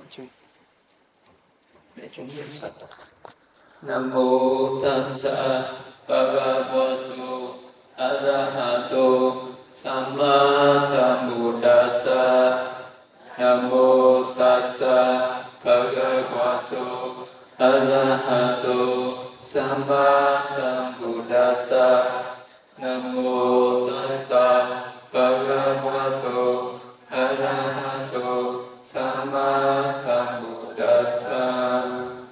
để chúng niệm Phật. Nam mô Tassa Bhagavato Arahato Samma Sambuddhassa. Nam mô Tassa Bhagavato Arahato Samma Sambuddhassa. Nam mô Tassa Bhagavato Arahato Samma Sambuddhassa.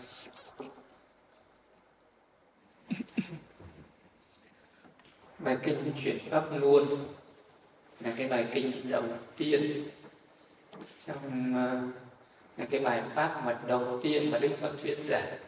Bài kinh chuyển pháp luôn là cái bài kinh đầu tiên trong là cái bài pháp mật đầu tiên mà Đức Phật thuyết giảng,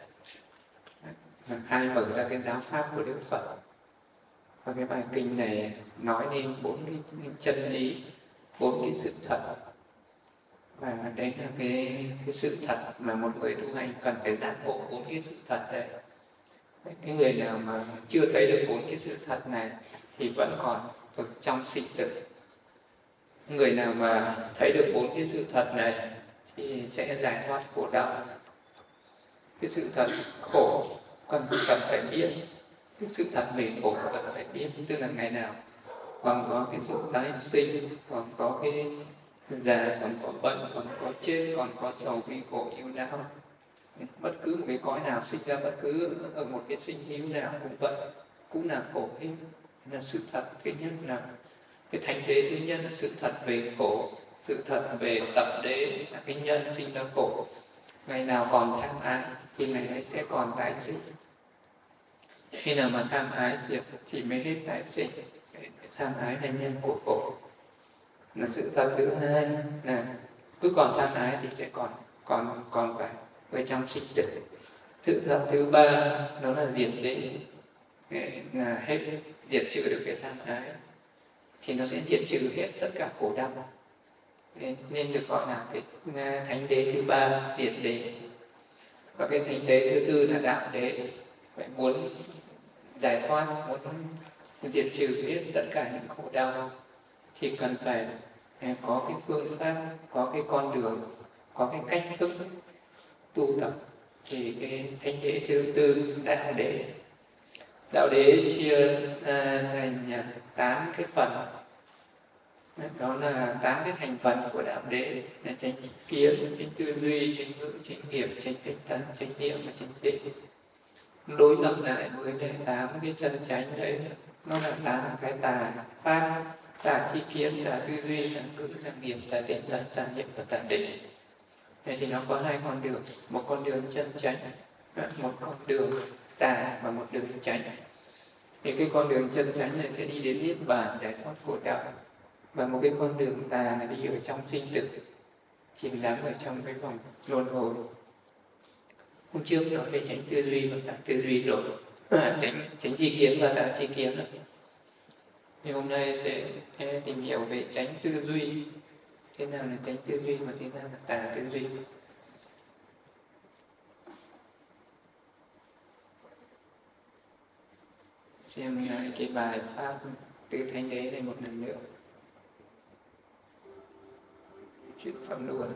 khai mở ra cái giáo pháp của Đức Phật. Và cái bài kinh này nói lên 4 cái chân lý, 4 cái sự thật. Và đấy là cái sự thật mà một người tu hành cần phải giác ngộ 4 cái sự thật đấy. Cái người nào mà chưa thấy được 4 cái sự thật này thì vẫn còn ở trong sinh tử. Người nào mà thấy được 4 cái sự thật này thì sẽ giải thoát khổ đau. Cái sự thật khổ cần phải biết, cái sự thật về khổ cần phải biết, tức là ngày nào còn có cái sự tái sinh, còn có cái già, còn có bệnh, còn có chết, còn có sầu bi khổ yêu đau. Bất cứ một cái cõi nào sinh ra, bất cứ ở một cái sinh hữu nào cũng vậy, cũng là khổ hết. Là sự thật thứ nhất là cái thánh đế thứ nhất là sự thật về khổ, sự thật về tập đế là cái nhân sinh ra khổ. Ngày nào còn tham ái thì ngày ấy sẽ còn tái sinh. Khi nào mà tham ái diệt thì mới hết tái sinh. Tham ái là nhân của khổ. Là sự thật thứ hai là cứ còn tham ái thì sẽ còn phải ở trong sinh tử. Sự thật thứ ba đó là diệt đế, là hết diệt trừ được cái tham ái thì nó sẽ diệt trừ hết tất cả khổ đau. Nên được gọi là cái thánh đế thứ ba, diệt đế. Và cái thánh đế thứ tư là đạo đế. Vậy muốn giải thoát, muốn diệt trừ hết tất cả những khổ đau thì cần phải có cái phương pháp, có cái con đường, có cái cách thức tu tập. Thì cái thánh đế thứ tư, đạo đế. Đạo đế chia thành 8 cái phần. Đó là 8 cái thành phần của đạo đế là chánh kiến, chánh tư duy, chánh ngữ, chánh nghiệp, chánh tinh tấn, chánh niệm và chánh định. Đối lập lại với 8 cái chân chánh đấy, nó là 8 cái tà pháp, tà chi kiến, tà tư duy, tà ngữ, tà nghiệp, tà tinh tấn, tà niệm và tà định. Thế thì nó có 2 con đường, một con đường chân chánh, một con đường tà và một đường chánh. Thì cái con đường chân chánh này sẽ đi đến niết bàn, giải thoát khổ đau. Và một cái con đường tà là đi ở trong sinh tử, chìm đắm ở trong cái vòng luân hồi. Hôm trước nói về chánh tư duy và tà tư duy rồi, chánh chi kiến và tà chi kiến rồi. thì hôm nay sẽ tìm hiểu về chánh tư duy. Thế nào là chánh tư duy và thế nào là tà tư duy? Xem lại cái bài pháp từ Thánh Đế này một lần nữa. Chuyện phẩm luôn.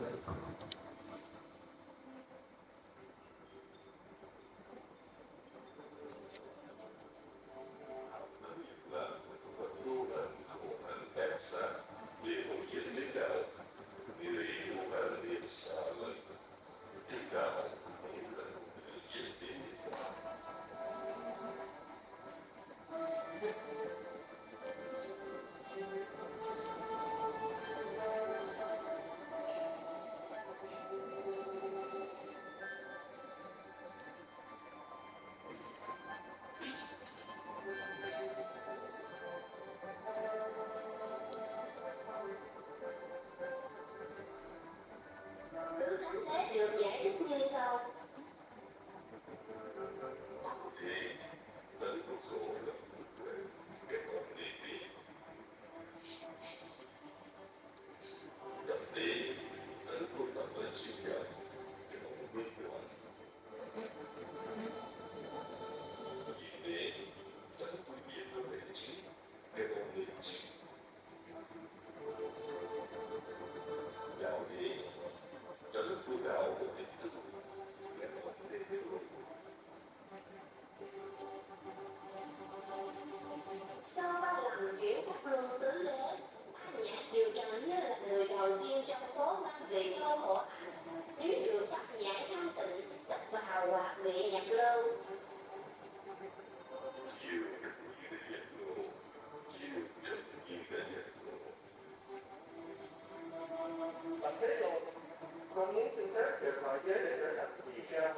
vào hoặc bị nhập lâu. Bạn thấy rồi, con muốn xin phép được hỏi giới để trở thành gì sao?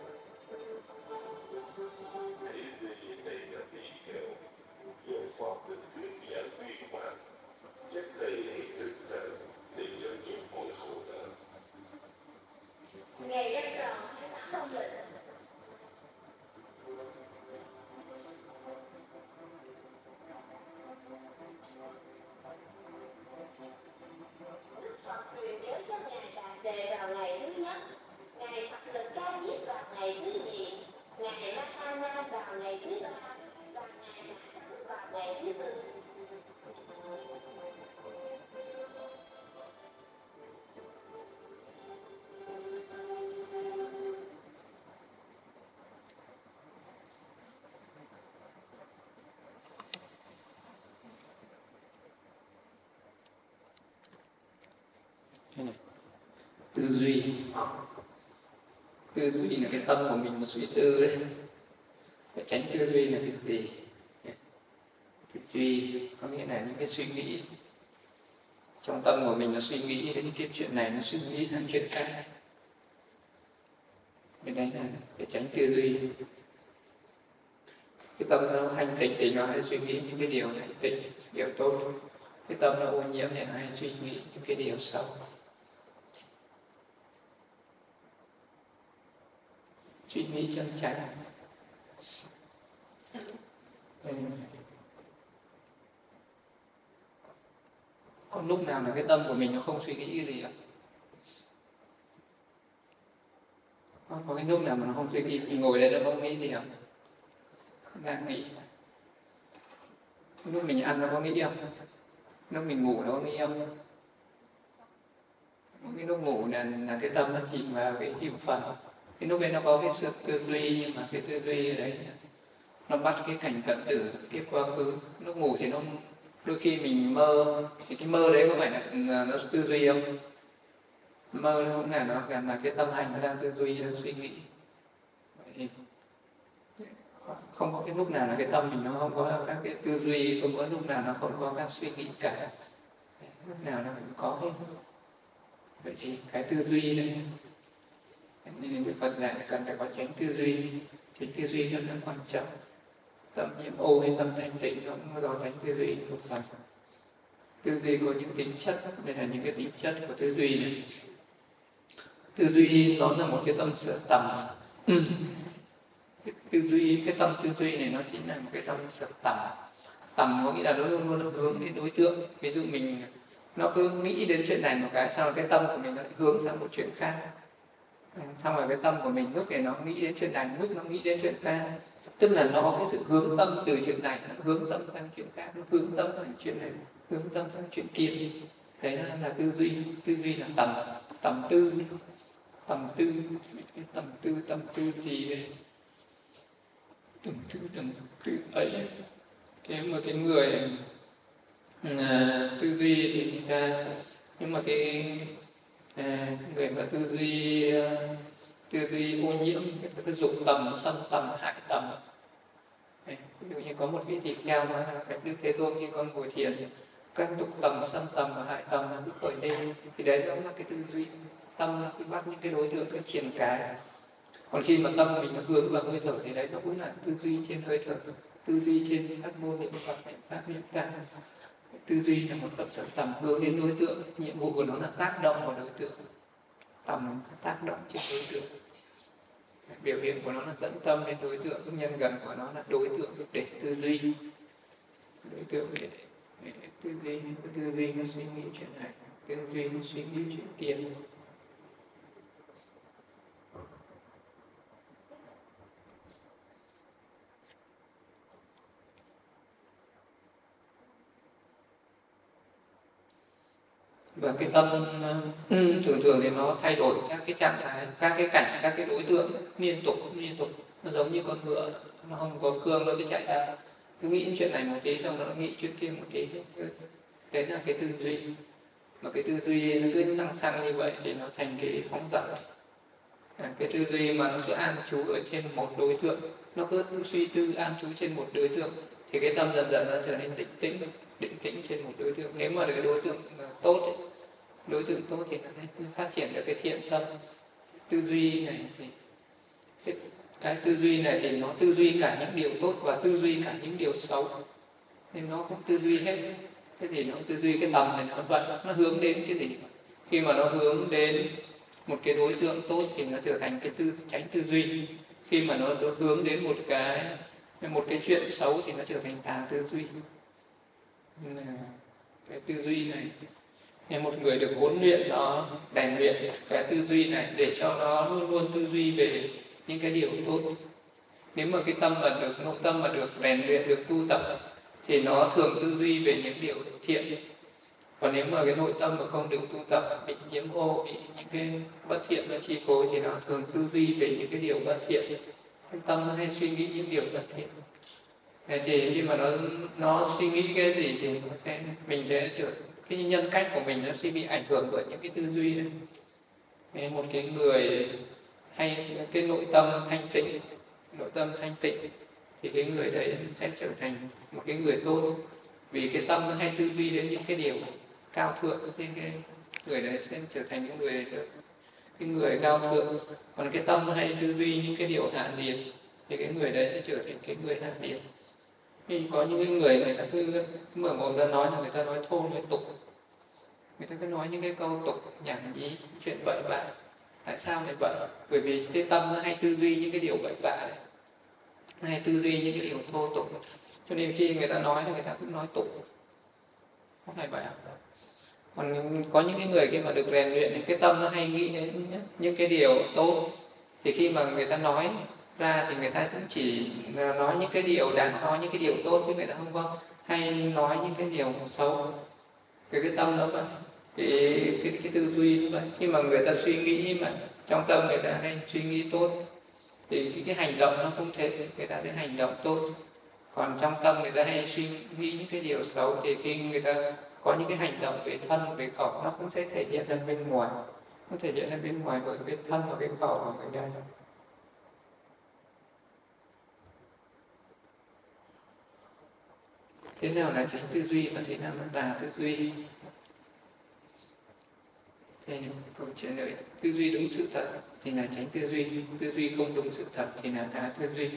Ngày rất tròn hay là không định. Đức Phật truyền giới cho Ngài Đà Đề vào ngày thứ nhất, Ngài Phật Lực Ca Diếp vào ngày thứ nhì, Ngài Ma Ha Na vào ngày thứ ba và Ngài Mã Thắng vào ngày thứ tư. Tư duy là cái tâm của mình mà suy tư đấy. Phải tránh tư duy là cái gì? Tư duy có nghĩa là những cái suy nghĩ trong tâm của mình, nó suy nghĩ đến cái chuyện này, nó suy nghĩ sang chuyện khác. Cái đấy là phải tránh tư duy. Cái tâm nó thanh tịnh thì nó hay suy nghĩ những cái điều thanh tịnh, điều tốt. Cái tâm nó ô nhiễm thì nó hay suy nghĩ những cái điều xấu. Suy nghĩ chân chánh. Còn lúc nào là cái tâm của mình nó không suy nghĩ cái gì ạ? Có cái lúc nào mà nó không suy nghĩ, mình ngồi đây nó không nghĩ gì không? Đang nghĩ. Lúc mình ăn nó có nghĩ không? Lúc mình ngủ nó có nghĩ không? Cái lúc ngủ là cái tâm nó chìm vào cái hiệu phần. Cái lúc đấy nó có cái sự tư duy, nhưng mà cái tư duy ở đấy nó bắt cái cảnh cận tử, cái quá khứ. Lúc ngủ thì nó đôi khi mình mơ, thì cái mơ đấy có phải là nó tư duy không? Mơ nó cũng là cái tâm hành nó đang tư duy, đang suy nghĩ. Vậy không có cái lúc nào là cái tâm mình nó không có các cái tư duy, không có lúc nào nó không có các suy nghĩ cả. Lúc nào nó cũng có hết. Vậy thì cái tư duy đấy, nên Đức Phật dạy là cần phải có tránh tư duy. Tránh tư duy rất là quan trọng. Tâm nhiễm ô hay tâm thanh tịnh nó cũng do tránh tư duy một phần. Tư duy có những tính chất, đây là những cái tính chất của tư duy này. Tư duy nó là một cái tâm sở tầm. Tư duy, cái tâm tư duy này nó chính là một cái tâm sở tầm. Tầm có nghĩa là nó luôn luôn hướng đến đối tượng. Ví dụ mình nó cứ nghĩ đến chuyện này một cái, sau cái tâm của mình nó lại hướng sang một chuyện khác. Xong rồi cái tâm của mình lúc này nó nghĩ đến chuyện này, lúc nó nghĩ đến chuyện khác. Tức là nó có cái sự hướng tâm từ chuyện này, nó hướng tâm sang chuyện khác, nó hướng tâm sang chuyện này, hướng tâm sang chuyện kia. Đấy là tư duy. Tư duy là tầm tư. Tâm tư thì tầm tư ấy. Cái mà cái người tư duy thì người ta, nhưng mà cái người mà tư duy ô nhiễm, cái dục tầm, sân tầm, hại tầm. Ví dụ như có một cái tỳ kheo nói là Bạch Đức Thế Tôn khi con ngồi thiền, các dục tầm, sân tầm và hại tầm là cứ khởi lên, thì đấy cũng là cái tư duy. Tâm là cứ bắt những cái đối tượng, cái triển cái. Còn khi mà tâm mình nó hướng vào hơi thở thì đấy nó cũng là tư duy trên hơi thở, tư duy trên các môn niệm Phật, niệm Pháp, niệm Tăng. Tư duy là một tập sở tầm hướng đến đối tượng, nhiệm vụ của nó là tác động vào đối tượng. Tầm tác động trên đối tượng. Biểu hiện của nó là dẫn tâm đến đối tượng, nhân gần của nó là đối tượng để tư duy. Đối tượng để tư duy nó suy nghĩ chuyện này, tư duy nó suy nghĩ chuyện kia. Và cái tâm thường thì nó thay đổi các cái trạng thái, các cái cảnh, các cái đối tượng liên tục. Nó giống như con ngựa, nó không có cương, nó cứ chạy ra, cứ nghĩ chuyện này một tí, xong nó nghĩ chuyện kia một tí. Đấy là cái tư duy. Mà cái tư duy nó cứ tăng xăng như vậy thì nó thành cái phóng dật. Cái tư duy mà nó cứ an trú ở trên một đối tượng, nó cứ suy tư an trú trên một đối tượng, thì cái tâm dần dần nó trở nên định tĩnh trên một đối tượng. Nếu mà cái đối tượng tốt ấy, đối tượng tốt thì nó sẽ phát triển được cái thiện tâm. Tư duy này thì cái tư duy này thì nó tư duy cả những điều tốt và tư duy cả những điều xấu, nên nó cũng tư duy hết. Thế thì nó tư duy cái tầm này nó vậy, nó hướng đến cái gì? Khi mà nó hướng đến một cái đối tượng tốt thì nó trở thành cái tránh tư duy. Khi mà nó hướng đến một cái chuyện xấu thì nó trở thành tà tư duy. Cái tư duy này, nên một người được huấn luyện nó rèn luyện cái tư duy này để cho nó luôn luôn tư duy về những cái điều tốt. Nếu mà cái tâm mà được nội tâm mà được rèn luyện, được tu tập thì nó thường tư duy về những điều thiện. Còn nếu mà cái nội tâm mà không được tu tập, bị nhiễm ô, bị những cái bất thiện nó chi phối thì nó thường tư duy về những cái điều bất thiện. Cái tâm nó hay suy nghĩ những điều bất thiện. Thì khi mà nó suy nghĩ cái gì thì mình sẽ trở cái nhân cách của mình nó sẽ bị ảnh hưởng bởi những cái tư duy này. Một cái người hay cái nội tâm thanh tịnh thì cái người đấy sẽ trở thành một cái người tốt, vì cái tâm nó hay tư duy đến những cái điều cao thượng, thì cái người đấy sẽ trở thành cái người cao thượng. Còn cái tâm nó hay tư duy những cái điều hạ liệt thì cái người đấy sẽ trở thành cái người hạ liệt. Thì có những cái người ta cứ mở mồm ra nói là người ta nói thô nói tục, người ta cứ nói những cái câu tục nhảm nhí, chuyện bậy bạ. Tại sao lại vậy? Bởi vì cái tâm nó hay tư duy những cái điều bậy bạ này, hay tư duy những cái điều thô tục, cho nên khi người ta nói thì người ta cũng nói tục, không phải vậy không? Còn có những cái người khi mà được rèn luyện thì cái tâm nó hay nghĩ đến những cái điều tốt, thì khi mà người ta nói ra thì người ta cũng chỉ nói những cái điều đáng nói, những cái điều tốt, chứ người ta không có hay nói những cái điều xấu. Cái tâm nó vậy, cái tư duy như vậy. Khi mà người ta suy nghĩ mà trong tâm người ta hay suy nghĩ tốt thì cái hành động nó cũng thế, người ta sẽ hành động tốt. Còn trong tâm người ta hay suy nghĩ những cái điều xấu thì khi người ta có những cái hành động về thân, về khẩu, nó cũng sẽ thể hiện ra bên ngoài. Nó thể hiện ra bên ngoài bởi cái thân và cái khẩu và cái đây. Thế nào là tránh tư duy và thế nào là tà tư duy? Thì câu trả lời tư duy đúng sự thật thì là tránh tư duy không đúng sự thật thì là tà tư duy.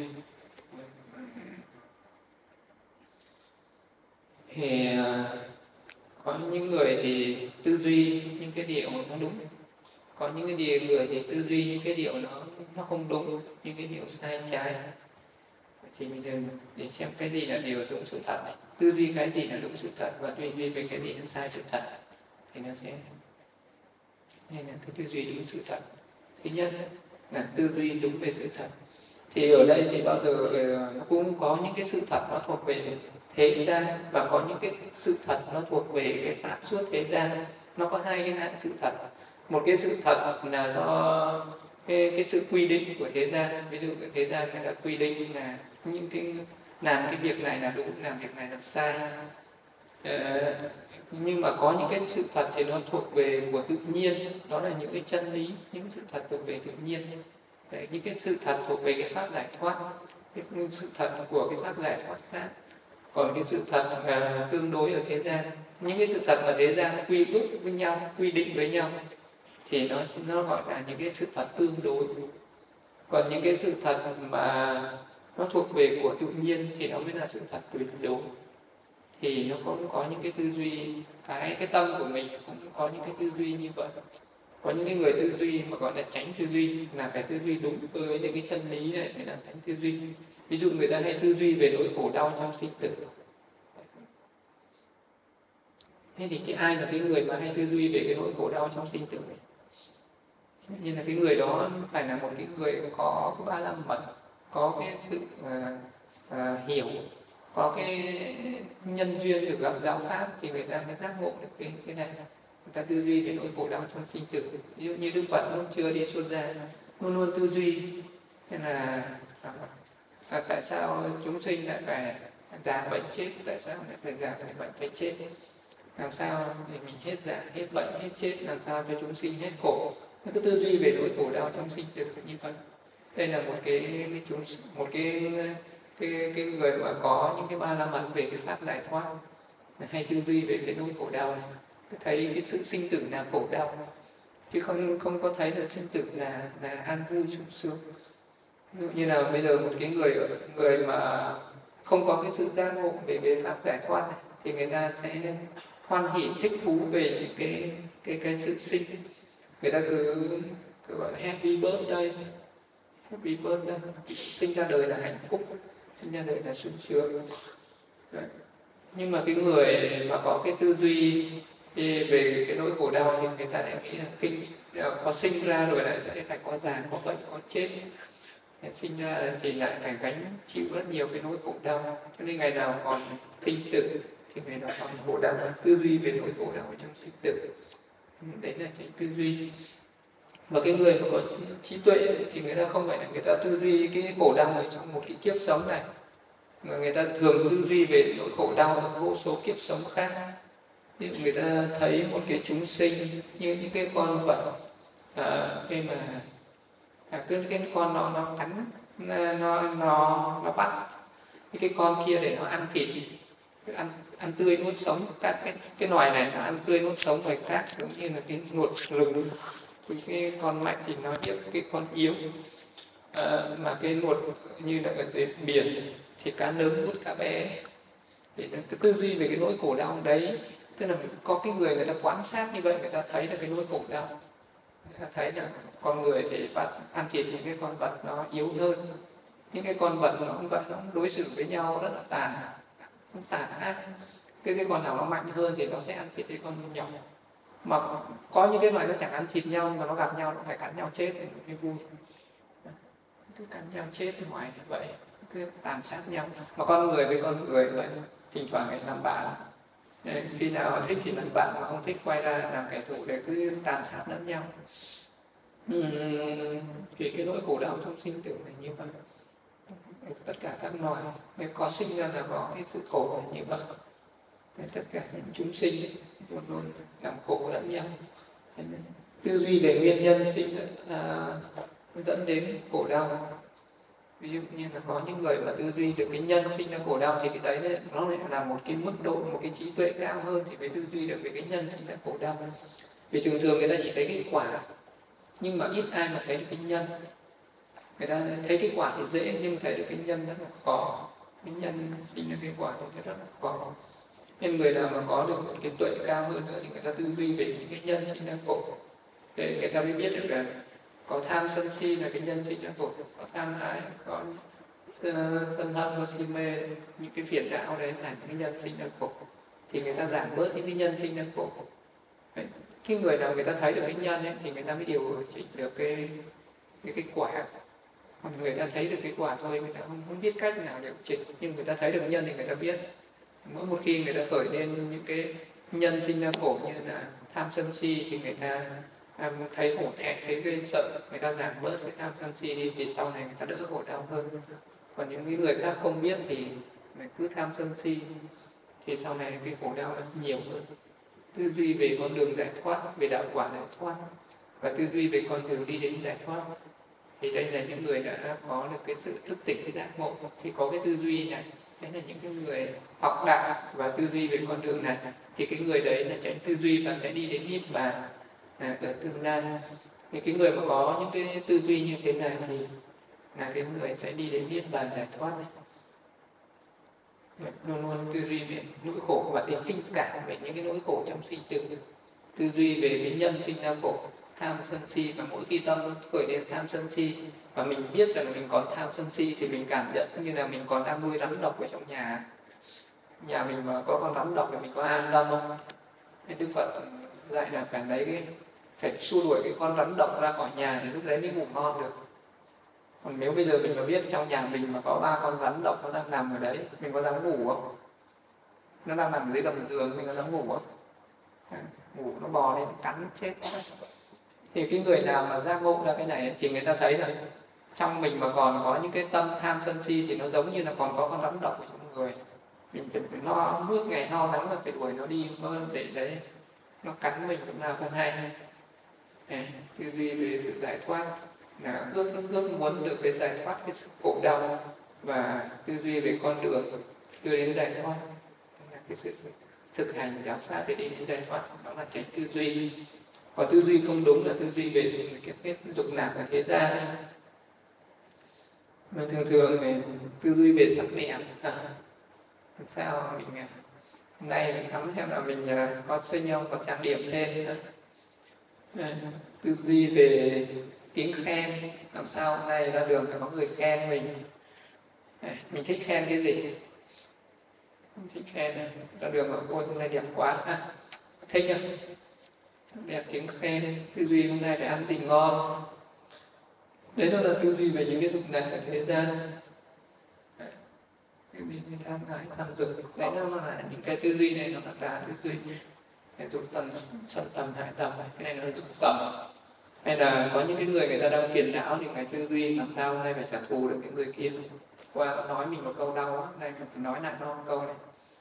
Thì có những người thì tư duy những cái điều nó đúng, có những cái người thì tư duy những cái điều nó không đúng, những cái điều sai trái. Thì bây giờ để xem cái gì là điều đúng sự thật này, tư duy cái gì là đúng sự thật và tư duy về cái gì là sai sự thật thì nó sẽ nên là cái tư duy đúng sự thật. Thứ nhất là tư duy đúng về sự thật. Thì ở đây thì bao giờ nó cũng có những cái sự thật nó thuộc về thế gian và có những cái sự thật nó thuộc về cái pháp suốt thế gian. Nó có hai cái dạng sự thật. Một cái sự thật là do cái sự quy định của thế gian. Ví dụ cái thế gian người ta quy định là những cái làm cái việc này là đúng, làm việc này là sai. Nhưng mà có những cái sự thật thì nó thuộc về của tự nhiên, đó là những cái chân lý, những sự thật thuộc về tự nhiên. Đấy, những cái sự thật thuộc về cái pháp giải thoát, cái sự thật của cái pháp giải thoát khác. Còn cái sự thật tương đối ở thế gian, những cái sự thật mà thế gian quy ước với nhau, quy định với nhau thì nó gọi là những cái sự thật tương đối. Còn những cái sự thật mà nó thuộc về của tự nhiên thì nó mới là sự thật tuyệt đối. Thì nó cũng có những cái tư duy, cái tâm của mình cũng có những cái tư duy như vậy. Có những cái người tư duy mà gọi là tránh tư duy, là phải tư duy đúng với những cái chân lý này mới là tránh tư duy. Ví dụ người ta hay tư duy về nỗi khổ đau trong sinh tử. Thế thì ai là cái người mà hay tư duy về cái nỗi khổ đau trong sinh tử này? Như là cái người đó phải là một cái người có ba la mật, có cái sự hiểu, có cái nhân duyên được gặp giáo pháp thì người ta mới giác ngộ được cái này. Người ta tư duy về nỗi khổ đau trong sinh tử. Ví dụ như Đức Phật lúc chưa đi xuất gia luôn luôn tư duy nên là tại sao chúng sinh lại phải già bệnh chết, tại sao lại phải già phải bệnh phải chết, làm sao để mình hết già hết bệnh hết chết, làm sao cho chúng sinh hết khổ. nó cứ tư duy về nỗi khổ đau trong sinh tử như vậy. Đây là cái người mà có những cái ba la mật về cái pháp giải thoát, hay tư duy về cái nỗi khổ đau này, thấy cái sự sinh tử là khổ đau, chứ không có thấy là sinh tử là an vui sung sướng. Ví dụ như là bây giờ một cái người mà không có cái sự giác ngộ về cái pháp giải thoát này, thì người ta sẽ hoan hỉ thích thú về những cái sự sinh. Người ta cứ gọi là happy birthday, sinh ra đời là hạnh phúc, sinh ra đời là sung sướng. Nhưng mà cái người mà có cái tư duy về cái nỗi khổ đau thì người ta lại nghĩ là khi có sinh ra rồi lại sẽ phải có già, có bệnh, có chết. Sinh ra thì lại phải gánh chịu rất nhiều cái nỗi khổ đau, cho nên ngày nào còn sinh tử thì ngày nào còn khổ đau, tư duy về nỗi khổ đau trong sinh tử. Đấy là cái tư duy. Và cái người mà có trí tuệ thì người ta không phải là người ta tư duy cái khổ đau ở trong một cái kiếp sống này, mà người ta thường tư duy về nỗi khổ đau ở vô số kiếp sống khác. Ví dụ người ta thấy một cái chúng sinh như những cái con vật, khi mà cái con nó cắn, nó bắt cái con kia để nó ăn thịt, ăn tươi nuốt sống. Các cái loài này nó ăn tươi nuốt sống loài khác, giống như là cái nuột rừng. Cái con mạnh thì nó hiếp cái con yếu, mà cái nuột như là ở dưới biển thì cá lớn nuốt cá bé. Để cái tư duy về cái nỗi khổ đau đấy, tức là có cái người ta quan sát như vậy, người ta thấy là cái nỗi khổ đau, người ta thấy là con người thì bắt ăn thịt những cái con vật nó yếu hơn, những cái con vật nó không vậy, nó đối xử với nhau rất là tàn ác. Cái con nào nó mạnh hơn thì nó sẽ ăn thịt cái con nhỏ. Mà có những cái loài nó chẳng ăn thịt nhau, mà nó gặp nhau nó phải cắn nhau chết thì mới vui. Cứ cắn nhau chết ngoài vậy, cứ tàn sát nhau. Mà con người với con người vậy, thỉnh thoảng phải làm bạn. Khi nào thích thì làm bạn, mà không thích quay ra làm kẻ thù để cứ tàn sát lẫn nhau. Vì cái nỗi khổ đau trong sinh tử này như vậy. Tất cả các loài nếu có sinh ra là có cái sự khổ này như vậy. Tất cả những chúng sinh luôn luôn làm khổ lẫn nhau. Tư duy về nguyên nhân sinh dẫn đến khổ đau. Ví dụ như là có những người mà tư duy được cái nhân sinh ra khổ đau thì cái đấy nó lại là một cái mức độ, một cái trí tuệ cao hơn thì mới tư duy được về cái nhân sinh ra khổ đau. Vì thường thường người ta chỉ thấy cái quả, nhưng mà ít ai mà thấy được cái nhân. Người ta thấy cái quả thì dễ, nhưng thấy được cái nhân rất là khó. Cái nhân sinh ra cái quả thì rất là khó. Nên người nào mà có được một cái tuệ cao hơn nữa thì người ta tư duy về những cái nhân sinh ra khổ, để người ta mới biết được là có tham sân si là cái nhân sinh ra khổ, có tham ái, có sân hận, có si mê, những cái phiền não đấy là những cái nhân sinh ra khổ, thì người ta giảm bớt những cái nhân sinh ra khổ. Đấy. Cái người nào người ta thấy được cái nhân ấy, thì người ta mới điều chỉnh được cái quả. Còn người ta thấy được cái quả thôi, người ta không biết cách nào điều chỉnh, nhưng người ta thấy được cái nhân thì người ta biết. Mỗi một khi người ta khởi lên những cái nhân sinh ra khổ như là tham sân si thì người ta thấy hổ thẹn, thấy gây sợ, người ta giảm bớt cái tham sân si đi, thì sau này người ta đỡ khổ đau hơn. Còn những người khác không biết thì người cứ tham sân si thì sau này cái khổ đau nó nhiều hơn. Tư duy về con đường giải thoát, về đạo quả giải thoát, và tư duy về con đường đi đến giải thoát, thì đây là những người đã có được cái sự thức tỉnh, cái giác ngộ, thì có cái tư duy này. Đấy là những cái người học đạo và tư duy về con đường này, thì cái người đấy là sẽ tư duy và sẽ đi đến niết bàn ở tương lai. Thì cái người mà có những cái tư duy như thế này thì là cái người sẽ đi đến niết bàn giải thoát này. Luôn luôn tư duy về nỗi khổ và thấy kinh cảm về những cái nỗi khổ trong sinh tử, tư duy về cái nhân sinh ra khổ, tham sân si. Và mỗi khi tâm nó khởi lên tham sân si và mình biết rằng mình còn tham sân si thì mình cảm nhận như là mình còn đang nuôi rắn độc ở trong nhà mình, mà có con rắn độc thì mình có an tâm không? Nên Đức Phật dạy là phải xua đuổi cái con rắn độc ra khỏi nhà thì lúc đấy mới ngủ ngon được. Còn nếu bây giờ mình mà biết trong nhà mình mà có 3 con rắn độc nó đang nằm ở đấy, mình có dám ngủ không? Nó đang nằm dưới gầm giường, mình có dám ngủ không? Ngủ nó bò lên cắn chết. Thì cái người nào mà giác ngộ ra cái này thì người ta thấy là trong mình mà còn có những cái tâm tham sân si thì nó giống như là còn có con rắn độc ở trong người. Mình phải no nước ngày no nắng là phải đuổi nó đi, để đấy nó cắn mình cũng nào không hay. tư duy về sự giải thoát, là ước muốn được cái giải thoát cái sự khổ đau, và tư duy về con đường đưa đến giải thoát, là cái sự thực hành giáo pháp để đi đến giải thoát, đó là tránh tư duy. Còn tư duy không đúng là tư duy về cái dục lạc và thế gian. Mà thường thì tư duy về sắc đẹp, sao mình hôm nay mình ngắm xem là mình có xinh không, có trang điểm thêm nữa. Tư duy về tiếng khen, làm sao hôm nay ra đường phải có người khen mình. Mình thích khen cái gì? Mình thích khen ra đường bảo ôi hôm nay đẹp quá, thích không? Đẹp tiếng khen. Tư duy hôm nay phải ăn gì ngon. Đấy đó là tư duy về những cái dục lạc ở thế gian. Tư duy về tham ái tham dục, đấy nó là những cái tư duy này, nó là tư duy dục tầm, sân tầm, hại tầm. Cái này là dục tầm. Hay là có những cái người ta đang phiền não thì cái tư duy làm sao hôm nay phải trả thù được cái người kia. Qua nó nói mình một câu đau á, nay mình phải nói lại nó một câu này.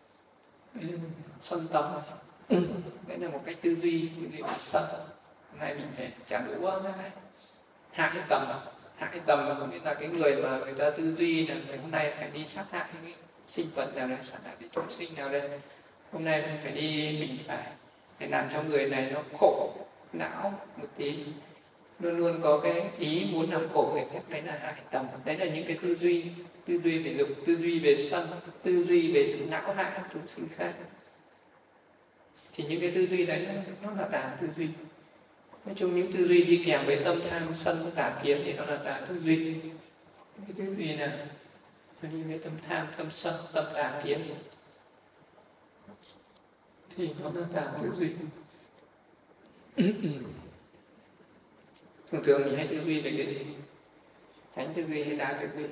Sân tầm. Đấy là một cách tư duy bị sân. Hôm nay mình phải trả đũa. Hại tầm là có nghĩa là cái người mà người ta tư duy là hôm nay phải đi sát hại cái sinh vật nào đây, sát hại cái chúng sinh nào đây. Hôm nay mình phải đi, mình phải để làm cho người này nó khổ não một tí, luôn luôn có cái ý muốn làm khổ người khác, đấy là hại tầm. Đấy là những cái tư duy về dục, tư duy về sân, tư duy về sự não hại chúng sinh khác. Thì những cái tư duy đấy nó là tà tư duy. Nói chung những tư duy đi kèm với tâm tham sân tà kiến thì nó là tà tư duy. Cái tư duy là tư duy với tâm tham, tâm sân, tâm tà kiến thì nó là tà tư duy. Thường mình hay tư duy về cái gì? Tránh tư duy hay tà tư duy?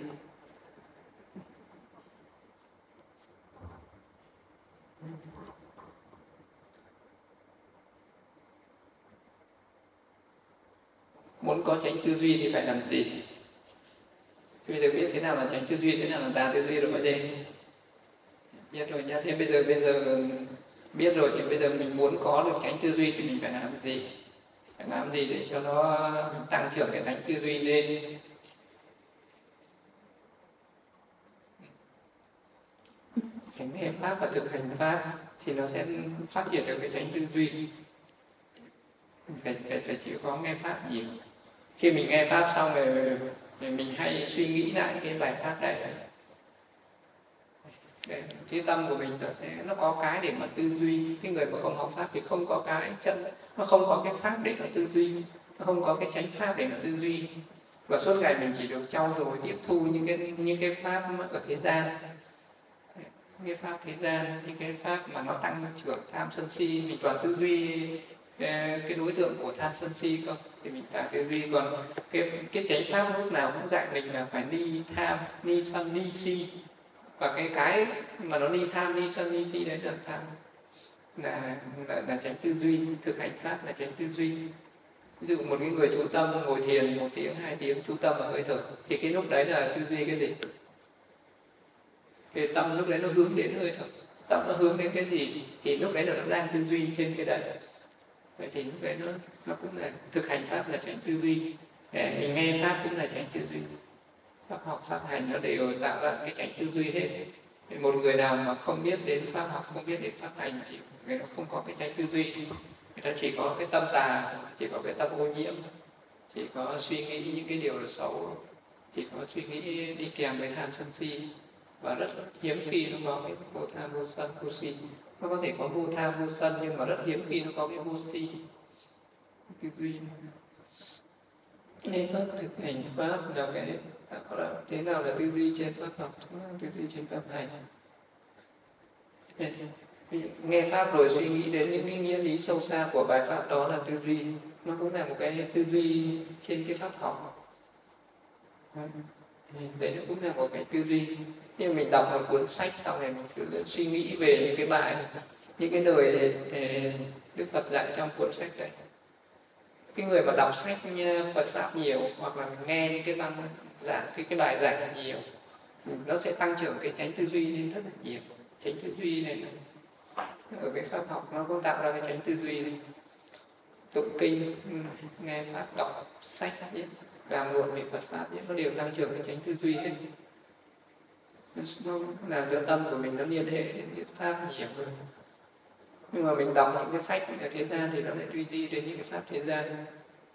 Muốn có tránh tư duy thì phải làm gì? Bây giờ biết thế nào là tránh tư duy, thế nào là tà tư duy rồi, vậy đi. Biết rồi nhá. Thế bây giờ biết rồi thì bây giờ mình muốn có được tránh tư duy thì mình phải làm gì? Phải làm gì để cho nó tăng trưởng cái tránh tư duy lên? Phải nghe pháp và thực hành pháp thì nó sẽ phát triển được cái tránh tư duy. Phải chịu khó nghe pháp nhiều. Khi mình nghe pháp xong rồi mình hay suy nghĩ lại cái bài pháp đấy. Cái tâm của mình nó có cái để mà tư duy. Cái người mà không học pháp thì không có cái chân, nó không có cái pháp để nó tư duy, nó không có cái chánh pháp để nó tư duy. Và suốt ngày mình chỉ được trau dồi tiếp thu những cái pháp ở thế gian, những cái pháp thế gian, những cái pháp mà nó tăng trưởng tham sân si. Mình toàn tư duy cái đối tượng của tham sân si không thì mình phải tư duy. Còn cái chánh pháp lúc nào cũng dạy mình là phải ni tham, ni sân, ni si. Và cái mà nó ni tham, ni sân, ni si đấy là tham, là tránh tư duy. Thực hành pháp là tránh tư duy. Ví dụ một cái người chú tâm ngồi thiền 1 tiếng, 2 tiếng chú tâm vào hơi thở thì cái lúc đấy là tư duy cái gì? Cái tâm lúc đấy nó hướng đến hơi thở. Tâm nó hướng đến cái gì thì lúc đấy là nó đang tư duy trên cái đấy. Vậy thì lúc đấy nó cũng là thực hành pháp là tránh tư duy. Để mình nghe pháp cũng là tránh tư duy. Pháp học, pháp hành nó đều tạo ra cái tránh tư duy hết. Thì một người nào mà không biết đến pháp học, không biết đến pháp hành thì người đó không có cái tránh tư duy. Người ta chỉ có cái tâm tà, chỉ có cái tâm ô nhiễm, chỉ có suy nghĩ những cái điều xấu, chỉ có suy nghĩ đi kèm với tham sân si. Và rất hiếm khi nó có cái vô tham, vô sân, vô si. Nó có thể có vô tham, vô sân nhưng mà rất hiếm khi nó có cái vô si. Tư duy nghe pháp thực hành pháp là cái thế nào là tư duy trên pháp học, thế nào là tư duy trên pháp hành. Nghe pháp rồi suy nghĩ đến những cái nghĩa lý sâu xa của bài pháp đó là tư duy. Nó cũng là một cái tư duy trên cái pháp học. Đấy nó cũng là một cái tư duy. Nhưng mình đọc một cuốn sách xong rồi mình cứ suy nghĩ về những cái bài, những cái lời Đức Phật dạy trong cuốn sách đấy. Cái người mà đọc sách Phật pháp nhiều hoặc là nghe những cái văn giảng, cái bài giảng nhiều, nó sẽ tăng trưởng cái chánh tư duy lên rất là nhiều. Chánh tư duy này ở cái pháp học nó cũng tạo ra cái chánh tư duy. tụng kinh, nghe pháp, đọc sách, làm luận về Phật pháp, nó đều tăng trưởng cái chánh tư duy hết. Nó làm cho tâm của mình nó liên hệ đến những pháp nhiều hơn. Nhưng mà mình đọc những cái sách ở thế gian thì nó lại duy di đến những cái pháp thế gian.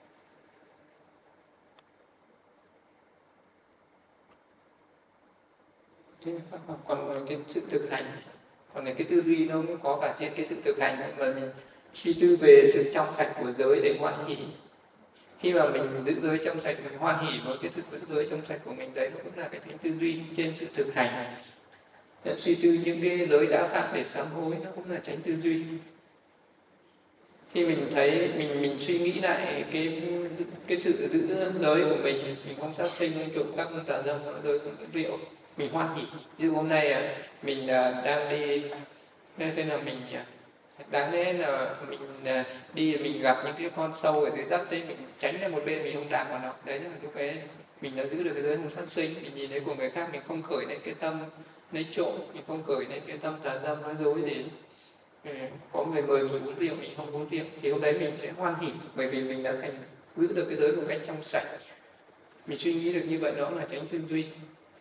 Còn cái sự thực hành, còn cái tư duy nó cũng có cả trên cái sự thực hành, mà mình suy tư về sự trong sạch của giới để hoan hỷ. Khi mà mình giữ giới trong sạch, mình hoan hỷ với cái sự giữ giới trong sạch của mình, đấy nó cũng là cái thánh tư duy trên sự thực hành. Suy tư những cái giới đã phạm để sám hối, nó cũng là chánh tư duy. Khi mình thấy mình suy nghĩ lại cái sự giữ giới của mình không sát sinh, không trộm cắp, không tà dâm, không giới, không rượu, mình hoan hỷ. Ví dụ hôm nay mình đang đi, thế là mình đáng lẽ là mình đi mình gặp những cái con sâu ở dưới đất đấy, mình tránh ra một bên, mình không đạp vào nó. Đấy là lúc ấy mình đã giữ được cái giới không sát sinh. Mình nhìn thấy của người khác, mình không khởi lên cái tâm lấy trộm, mình không khởi lên cái tâm tà dâm nói dối gì. Có người mời mình uống rượu, mình không uống rượu, thì hôm đấy mình sẽ hoan hỷ, bởi vì mình đã giữ được cái giới một cách trong sạch. Mình suy nghĩ được như vậy, đó là chánh tư duy.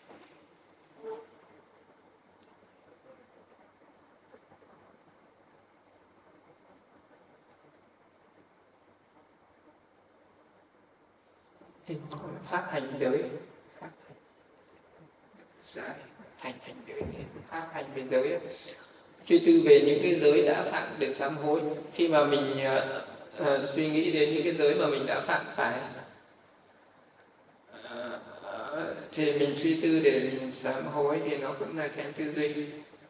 Pháp hành giới, pháp hành giới, pháp hành về giới, suy tư về những cái giới đã phạm để sám hối. Khi mà mình suy nghĩ đến những cái giới mà mình đã phạm phải, thì mình suy tư để mình sám hối, thì nó cũng là chánh tư duy.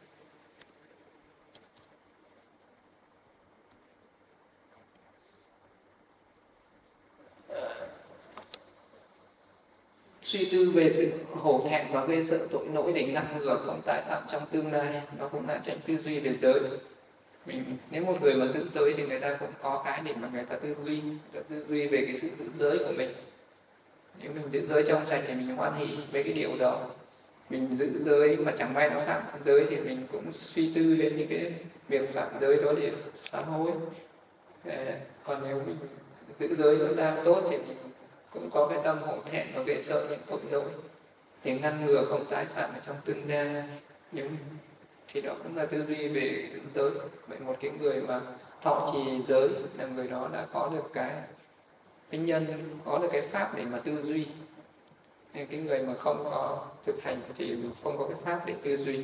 Suy tư về sự hổ thẹn và gây sợ tội lỗi để ngăn ngừa không tái phạm trong tương lai, nó cũng là chánh tư duy về giới. Nếu một người mà giữ giới thì người ta cũng có cái để mà người ta tư duy về cái sự giữ giới của mình. Nếu mình giữ giới trong sạch thì mình hoan hỷ với cái điều đó. Mình giữ giới mà chẳng may nó phạm giới thì mình cũng suy tư đến những cái việc phạm giới đó để sám hối. Còn nếu mình giữ giới nó đang tốt thì mình cũng có cái tâm hổ thẹn và gây sợ những tội lỗi để ngăn ngừa không tái phạm ở trong tương lai. Thì đó cũng là tư duy về giới. Vậy một cái người mà thọ trì giới là người đó đã có được cái nhân, có được cái pháp để mà tư duy. Nên cái người mà không có thực hành thì không có cái pháp để tư duy.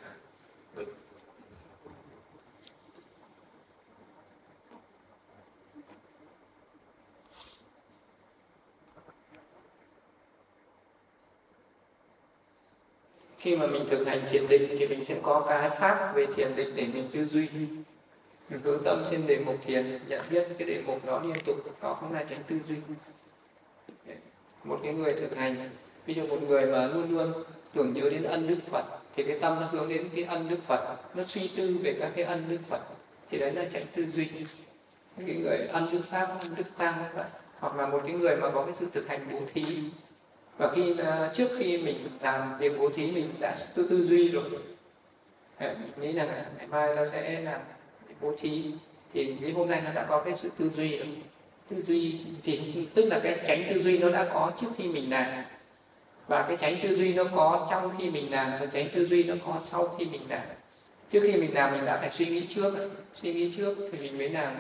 Khi mà mình thực hành thiền định thì mình sẽ có cái pháp về thiền định để mình tư duy. Mình hướng tâm trên đề mục thiền, nhận biết cái đề mục đó liên tục, đó cũng là chánh tư duy. Một cái người thực hành, ví dụ một người mà luôn luôn tưởng nhớ đến ân đức Phật, thì cái tâm nó hướng đến cái ân đức Phật, nó suy tư về các cái ân đức Phật, thì đấy là chánh tư duy. Cái người ân đức Pháp, ân đức Tăng, hoặc là một cái người mà có cái sự thực hành bố thí, và trước khi mình làm việc bố thí mình đã tư duy rồi, mình nghĩ rằng ngày mai ta sẽ làm bố thí, thì cái hôm nay nó đã có cái sự tư duy rồi. Tư duy thì tức là cái chánh tư duy nó đã có trước khi mình làm, và cái chánh tư duy nó có trong khi mình làm, và chánh tư duy nó có sau khi mình làm. Trước khi mình làm mình đã phải suy nghĩ trước thì mình mới làm.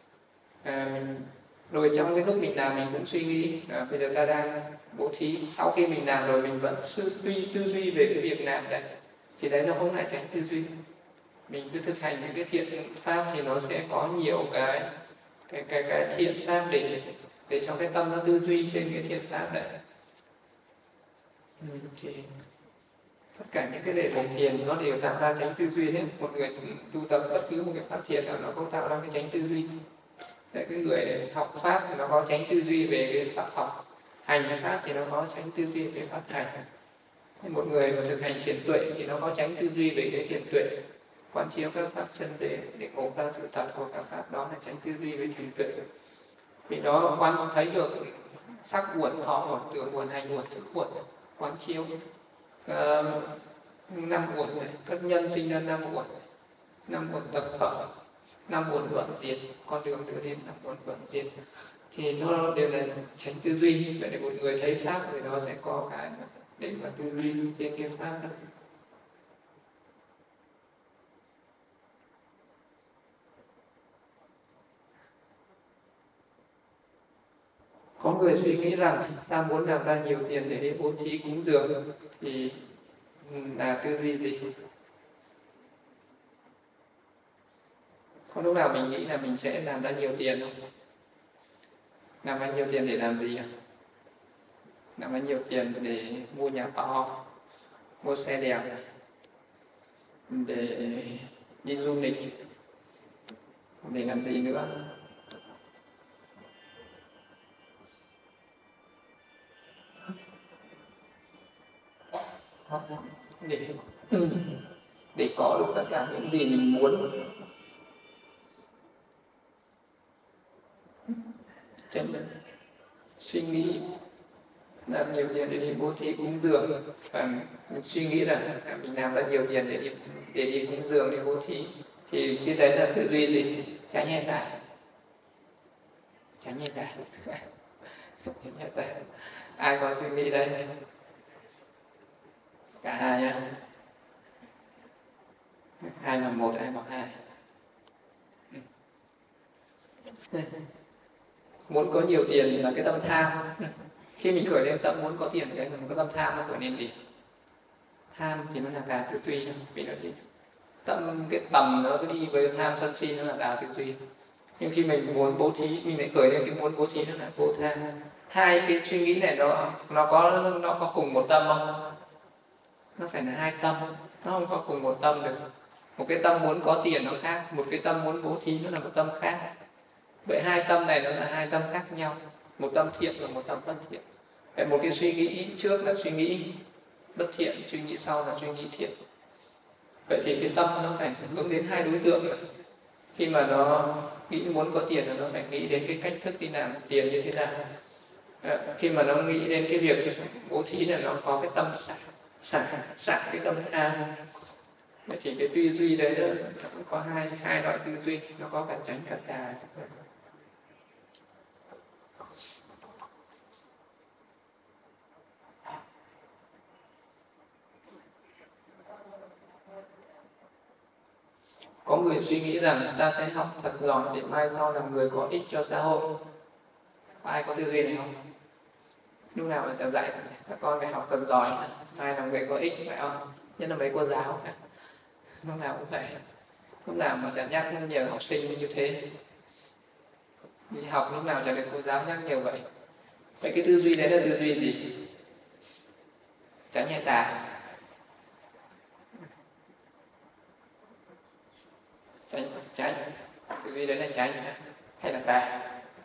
Rồi trong cái lúc mình làm mình cũng suy nghĩ bây giờ ta đang bố thí, sau khi mình làm rồi mình vẫn tư duy về cái việc làm đấy, thì đấy nó không lại tránh tư duy. Mình cứ thực hành những cái thiện pháp thì nó sẽ có nhiều cái thiện pháp để cho cái tâm nó tư duy trên cái thiện pháp đấy. Thì tất cả những cái đề mục thiền nó đều tạo ra tránh tư duy hết. Một người tu tập bất cứ một cái pháp thiền nào nó cũng tạo ra cái tránh tư duy. Để cái người học pháp thì nó có tránh tư duy về cái pháp học, hành pháp thì nó có tránh tư duy về pháp hành. Một người mà thực hành thiền tuệ thì nó có tránh tư duy về cái thiền tuệ, quán chiếu các pháp chân để ngộ ra sự thật của các pháp, đó là tránh tư duy về thiền tuệ. Vì nó quan thấy được sắc uẩn, thọ uẩn, tưởng uẩn, hành uẩn, thức uẩn, quán chiếu năm uẩn này, các nhân sinh ra năm uẩn tập khởi, năm uẩn vận diệt, con đường đưa đến năm uẩn vận diệt, thì nó đều là tránh tư duy. Vậy thì một người thấy pháp thì nó sẽ có cái để mà tư duy trên cái pháp đó. Có người suy nghĩ rằng ta muốn làm ra nhiều tiền để đi bố thí cúng dường thì là tư duy gì? Có lúc nào mình nghĩ là mình sẽ làm ra nhiều tiền không? Làm ra nhiều tiền để làm gì? Làm ra nhiều tiền để mua nhà to, mua xe đẹp, để đi du lịch, để làm gì nữa? để để có được tất cả những gì mình muốn. Chẳng suy nghĩ làm nhiều tiền để đi bố thí cúng dường, và mình suy nghĩ rằng mình làm ra nhiều tiền để đi cúng dường, đi bố thí, thì cái đấy là tư duy gì? Trái hiện tại. Trái hiện tại. Hiện tại. Ai có suy nghĩ đây? Cả hai nhá. Hai là một, ai bảo hai. Muốn có nhiều tiền là cái tâm tham. Khi mình khởi lên tâm muốn có tiền, cái là một cái tâm tham nó khởi lên gì? Tham thì nó là đà tư duy, vì nó gì? Cái tầm nó cứ đi với tham sân si, nó là đà tư duy. Nhưng khi mình muốn bố thí, mình lại khởi lên cái muốn bố thí, nó là vô tham. Hai cái suy nghĩ này nó có cùng một tâm không? Nó phải là hai tâm, nó không có cùng một tâm được. Một cái tâm muốn có tiền nó khác, một cái tâm muốn bố thí nó là một tâm khác. Vậy hai tâm này nó là hai tâm khác nhau, một tâm thiện và một tâm bất thiện. Vậy một cái suy nghĩ trước là suy nghĩ bất thiện, suy nghĩ sau là suy nghĩ thiện. Vậy thì cái tâm nó phải hướng đến hai đối tượng nữa. Khi mà nó nghĩ muốn có tiền, nó phải nghĩ đến cái cách thức đi làm tiền như thế nào. Khi mà nó nghĩ đến cái việc bố thí là nó có cái tâm xả cái tâm tham. Vậy thì cái tư duy đấy nó cũng có hai loại tư duy, nó có cả chánh cả tà. Có người suy nghĩ rằng ta sẽ học thật giỏi để mai sau làm người có ích cho xã hội. Có ai có tư duy này không? Lúc nào mà chả dạy các con phải học thật giỏi, mai làm người có ích, phải không? Nhất là mấy cô giáo cả. Lúc nào cũng vậy. Lúc nào mà chả nhắc nhở học sinh như thế. Đi học lúc nào chả được cô giáo nhắc nhở vậy. Vậy cái tư duy đấy là tư duy gì? Chánh hay tà? Chánh. Tư duy đấy là chánh hay là tà?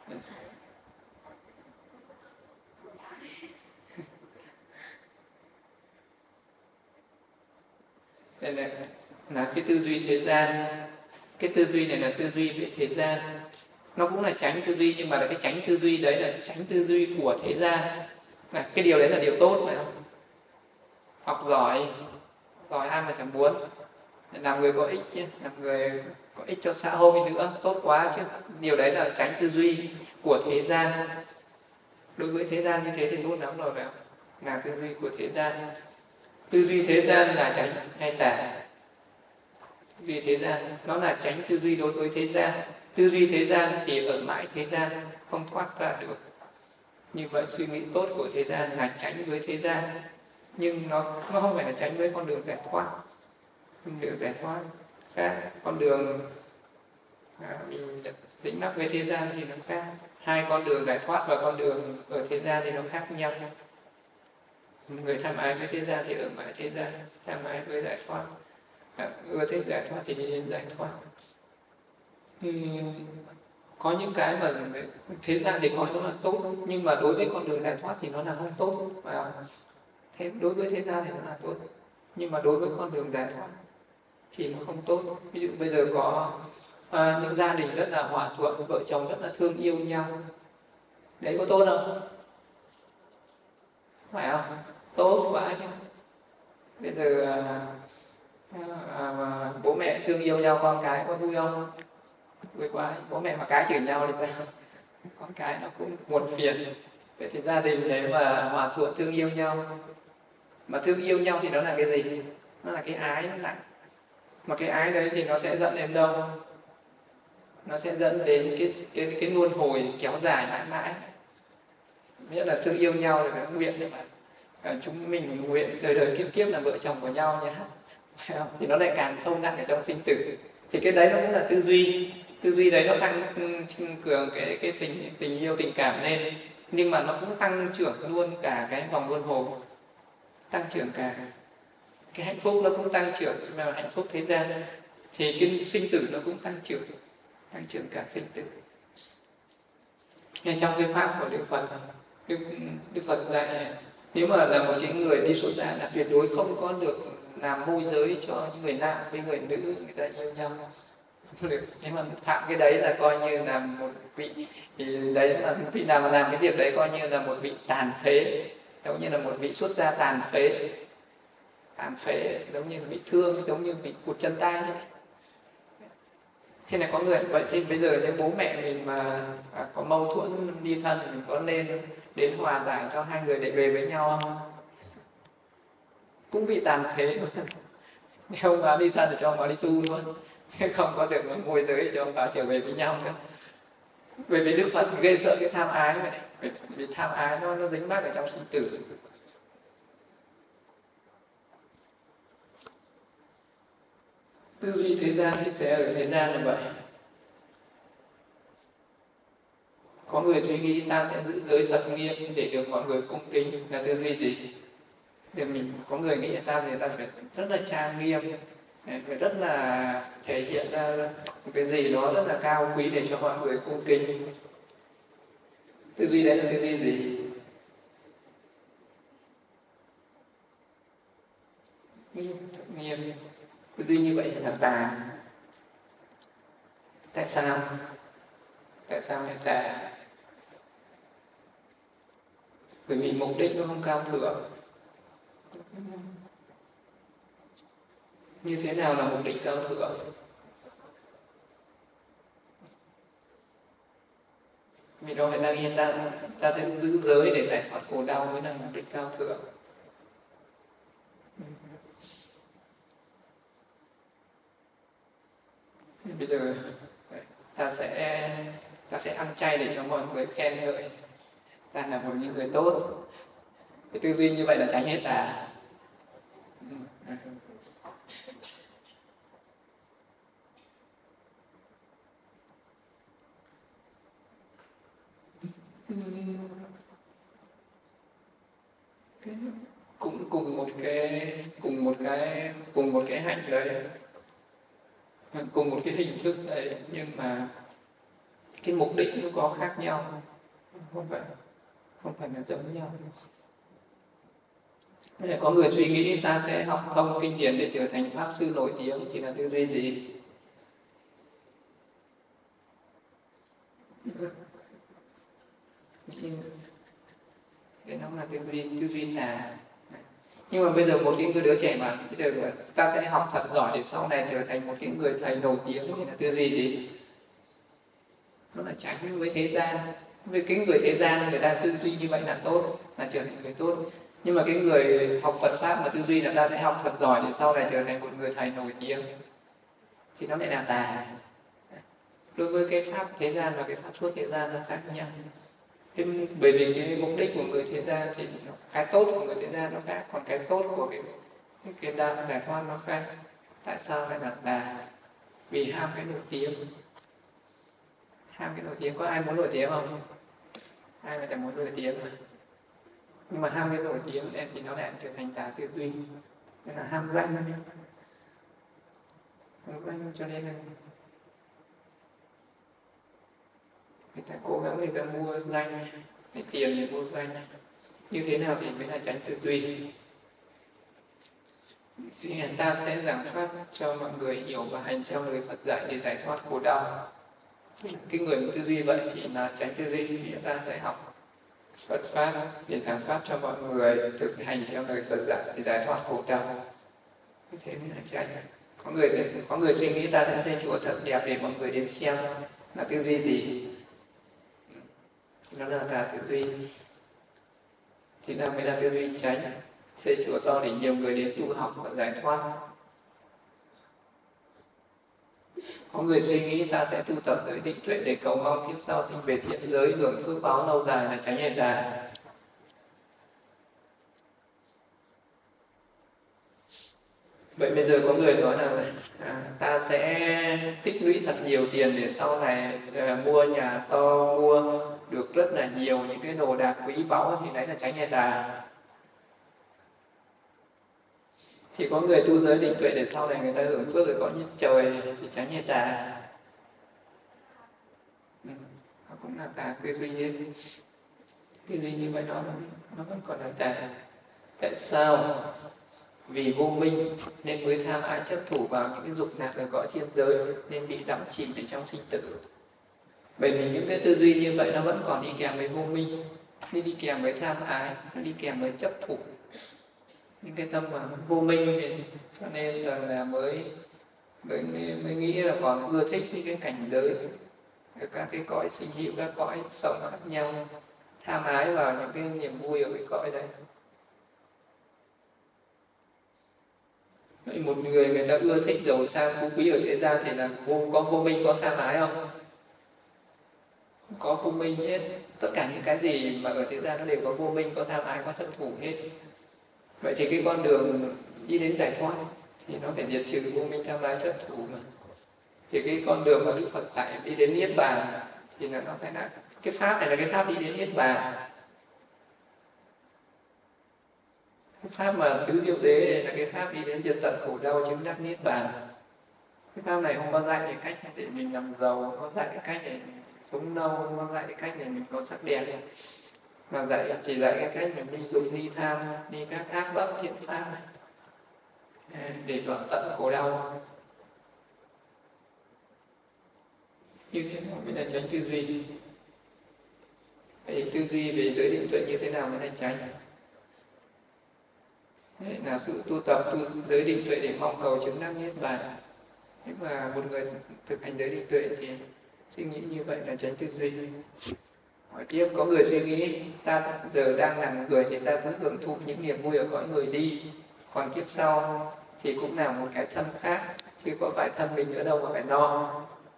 Đây là cái tư duy thế gian. Cái tư duy này là tư duy về thế gian. Nó cũng là tránh tư duy, nhưng mà là cái tránh tư duy đấy là tránh tư duy của thế gian. Cái điều đấy là điều tốt phải không? Học giỏi ai mà chẳng muốn. Làm người có ích chứ, làm người có ích cho xã hội nữa, tốt quá chứ. Điều đấy là tránh tư duy của thế gian. Đối với thế gian như thế thì tốt lắm rồi phải không? Là tư duy của thế gian. Tư duy thế gian là tránh hay tà? Vì thế gian nó là tránh tư duy đối với thế gian. Tư duy thế gian thì ở mãi thế gian, không thoát ra được. Như vậy suy nghĩ tốt của thế gian là tránh với thế gian, nhưng nó không phải là tránh với con đường giải thoát. Con đường giải thoát khác, con đường mình dính mắc với thế gian thì nó khác. Hai con đường giải thoát và con đường ở thế gian thì nó khác nhau. Người tham ái với thế gian thì ở mãi thế gian, tham ái với giải thoát, ưa thích giải thoát thì đi đến giải thoát. Có những cái mà thế gian thì coi nó là tốt, nhưng mà đối với con đường giải thoát thì nó là không tốt. Thế đối với thế gian thì nó là tốt, nhưng mà đối với con đường giải thoát thì nó không tốt. Ví dụ bây giờ có những gia đình rất là hòa thuận, vợ chồng rất là thương yêu nhau, đấy có tốt không? Phải không? Tốt quá chứ. Bây giờ bố mẹ thương yêu nhau, con cái có vui không? vui quá, bố mẹ mà cái chửi nhau thì sao? Con cái nó cũng buồn phiền. Vậy thì gia đình nếu mà hòa thuận thương yêu nhau, mà thương yêu nhau thì nó là cái gì? Nó là cái ái nó lại. Mà cái ái đấy thì nó sẽ dẫn đến đâu? Nó sẽ dẫn đến cái luân hồi kéo dài mãi mãi. Nhất là thương yêu nhau thì nó nguyện đấy mà. Chúng mình nguyện đời đời kiếp kiếp là vợ chồng của nhau nhé. Thì nó lại càng sâu nặng ở trong sinh tử. Thì cái đấy nó cũng là tư duy. Tư duy đấy nó tăng cường cái tình yêu tình cảm lên, nhưng mà nó cũng tăng trưởng luôn cả cái vòng luân hồi, tăng trưởng cả cái hạnh phúc, nó cũng tăng trưởng là hạnh phúc thế gian, thì cái sinh tử nó cũng tăng trưởng cả sinh tử. Ngay trong cái pháp của Đức Phật dạy, nếu mà là một cái người đi xuất gia là tuyệt đối không có được làm môi giới cho những người nam với người nữ người ta yêu nhau. Không được. Nếu mà phạm cái đấy là coi như là một vị, thì đấy là vị nào mà làm cái việc đấy coi như là một vị tàn phế, giống như là một vị xuất gia tàn phế, giống như bị thương, giống như bị cụt chân tay. Thế này có người vậy thì bây giờ nếu bố mẹ mình mà có mâu thuẫn ly thân, mình có nên đến hòa giải cho hai người để về với nhau không? Cũng bị tàn phế luôn. Nếu ông bà ly thân thì cho ông bà đi tu luôn, không có được môi giới cho ông bà trở về với nhau nữa. Bởi vì Đức Phật gây sợ cái tham ái này, vì tham ái nó dính mắc ở trong sinh tử. Tư duy thế gian thì sẽ ở thế gian là vậy. Có người suy nghĩ ta sẽ giữ giới thật nghiêm để được mọi người cung kính, là tư duy gì? Thì mình có người nghĩ là ta phải rất là trang nghiêm, phải rất là thể hiện ra một cái gì đó rất là cao quý để cho mọi người cung kính. Tư duy đấy là tư duy gì? Nghiêm. Tư duy như vậy là tà. Tại sao? Tại sao lại tà? Bởi vì mục đích nó không cao thượng. Như thế nào là mục đích cao thượng? Vì đâu phải ta nghĩ ta sẽ giữ giới để giải thoát khổ đau mới là mục đích cao thượng. Bây giờ ta sẽ ăn chay để cho mọi người khen ngợi ta là một những người tốt. Cái tư duy như vậy là tránh hết tà. Cũng cùng một cái hạnh đấy, cùng một cái hình thức đấy, nhưng mà cái mục đích nó có khác nhau, không phải là giống nhau. Có người suy nghĩ ta sẽ học thông kinh điển để trở thành pháp sư nổi tiếng, thì là tư duy gì? Cái nó là tư duy tà. Nhưng mà bây giờ một cái đứa trẻ mà bây giờ ta sẽ học thật giỏi để sau này trở thành một cái người thầy nổi tiếng, thì là tư duy gì? Nó là tránh với thế gian. Với cái người thế gian người ta tư duy như vậy là tốt, là trở thành người tốt. Nhưng mà cái người học Phật pháp mà tư duy là ta sẽ học thật giỏi để sau này trở thành một người thầy nổi tiếng, thì nó lại là tà. Đối với cái pháp thế gian và cái pháp xuất thế gian nó khác nhau. Bởi vì cái mục đích của người thế gian thì cái tốt của người thế gian nó khác, còn cái tốt của cái đạo giải thoát nó khác. Tại sao lại là tà? Vì ham cái nổi tiếng. Ham cái nổi tiếng, có ai muốn nổi tiếng không? Ai mà chẳng muốn nổi tiếng mà. Nhưng mà ham cái nổi tiếng này thì nó lại trở thành tà tư duy. Nên là ham danh. Ham danh cho nên là người ta cố gắng người ta mua danh, lấy tiền để mua danh. Như thế nào thì mới là tránh tư duy? Suy nghĩ ta sẽ giảng pháp cho mọi người hiểu và hành theo lời Phật dạy để giải thoát khổ đau. Cái người tư duy vậy thì là tránh tư duy, vì ta sẽ học Phật pháp để giảng pháp cho mọi người thực hành theo lời Phật dạy để giải thoát khổ đau. Như thế mới là tránh. Có người suy nghĩ ta sẽ xây chùa thật đẹp để mọi người đến xem, là tư duy gì? Nó là tư duy, thì nào mới là tư duy chánh. Xây chùa to để nhiều người đến tu học và giải thoát. Có người suy nghĩ ta sẽ tu tập tới định tuệ để cầu mong kiếp sau sinh về thiện giới hưởng phước báo lâu dài, là chánh hay tà? Vậy bây giờ có người nói là ta sẽ tích lũy thật nhiều tiền để sau này mua nhà to, mua được rất là nhiều những cái đồ đạc quý báu, thì đấy là chánh hay tà? Thì có người tu giới định tuệ để sau này người ta hưởng phước rồi có như trời, thì chánh hay tà? Nó cũng là tà tư duy hết. Tư duy như vậy nó vẫn còn là tà. Tại sao? Vì vô minh nên mới tham ái chấp thủ vào những cái dục lạc ở cõi thiên giới, nên bị đắm chìm ở trong sinh tử. Bởi vì những cái tư duy như vậy nó vẫn còn đi kèm với vô minh, nó đi kèm với tham ái, nó đi kèm với chấp thủ, những cái tâm mà vô minh thì cho nên là mới nghĩ là còn ưa thích những cái cảnh giới, các cái cõi sinh hữu, các cõi sống khác nhau, tham ái vào những cái niềm vui ở cái cõi đấy. Vậy một người ta ưa thích giàu sang phú quý ở thế gian thì là có vô minh, có tham ái không? Có vô minh hết. Tất cả những cái gì mà ở thế gian nó đều có vô minh, có tham ái, có chấp thủ hết. Vậy thì cái con đường đi đến giải thoát thì nó phải diệt trừ vô minh, tham ái, chấp thủ mà. Thì cái con đường mà Đức Phật dạy đi đến niết bàn thì nó phải là cái pháp này, là cái pháp đi đến niết bàn. Cái pháp mà tứ diệu đế là cái pháp đi đến diệt tận khổ đau, chứng đắc niết bàn. Cái pháp này không có dạy về cách để mình làm giàu, không có dạy cái cách để mình sống lâu, không có dạy cái cách để mình có sắc đẹp, mà chỉ dạy cái cách để mình dùng ly tham, đi các ác bất thiện pháp này để đoạn tận khổ đau. Như thế nào mới là tránh tư duy? Vậy tư duy về giới định tuệ như thế nào mới là tránh? Đấy là sự tu tập giới định tuệ để mong cầu chứng đắc niết bàn. Nếu mà một người thực hành giới định tuệ thì suy nghĩ như vậy là tránh tư duy. Hỏi tiếp, có người suy nghĩ ta giờ đang làm người thì ta cứ hưởng thụ những niềm vui ở cõi người đi, còn kiếp sau thì cũng là một cái thân khác, chứ có phải thân mình nữa đâu mà phải no.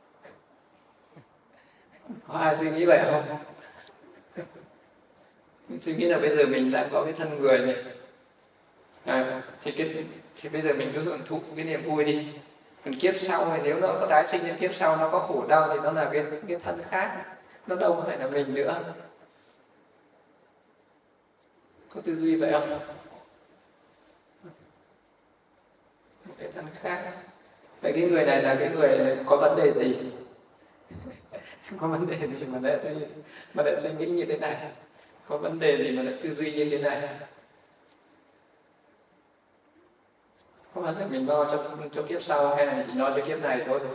Có ai suy nghĩ vậy không? Suy nghĩ là bây giờ mình đã có cái thân người này, thì bây giờ mình cứ hưởng thụ cái niềm vui đi. Còn kiếp sau thì nếu nó có tái sinh đến kiếp sau, nó có khổ đau thì nó là cái thân khác, nó đâu có phải là mình nữa. Có tư duy vậy không? Một cái thân khác. Vậy cái người này là cái người có vấn đề gì? Có vấn đề gì mà lại suy nghĩ như thế này? Có vấn đề gì mà lại tư duy như thế này? Có bao giờ mình lo cho kiếp sau hay là mình chỉ lo cho kiếp này thôi?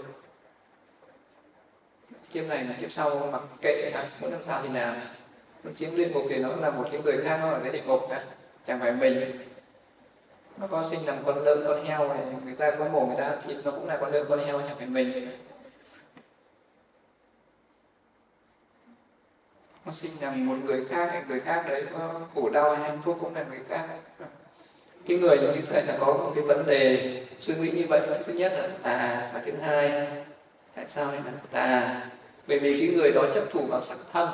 Kiếp này là kiếp sau mặc kệ, muốn làm sao thì làm. Nó chiếm luyện ngục thì nó là một cái người khác, nó ở cái địa ngục, chẳng phải mình. Nó có sinh làm con lợn, con heo này, người ta có mổ người ta thịt, nó cũng là con lợn, con heo, chẳng phải mình. Nó sinh làm một người khác đấy có khổ đau hay hạnh phúc cũng là người khác. Cái người như thế là có một cái vấn đề suy nghĩ như vậy. Thứ nhất là tà, và thứ hai, tại sao lại là tà? Bởi vì cái người đó chấp thủ vào sắc thân.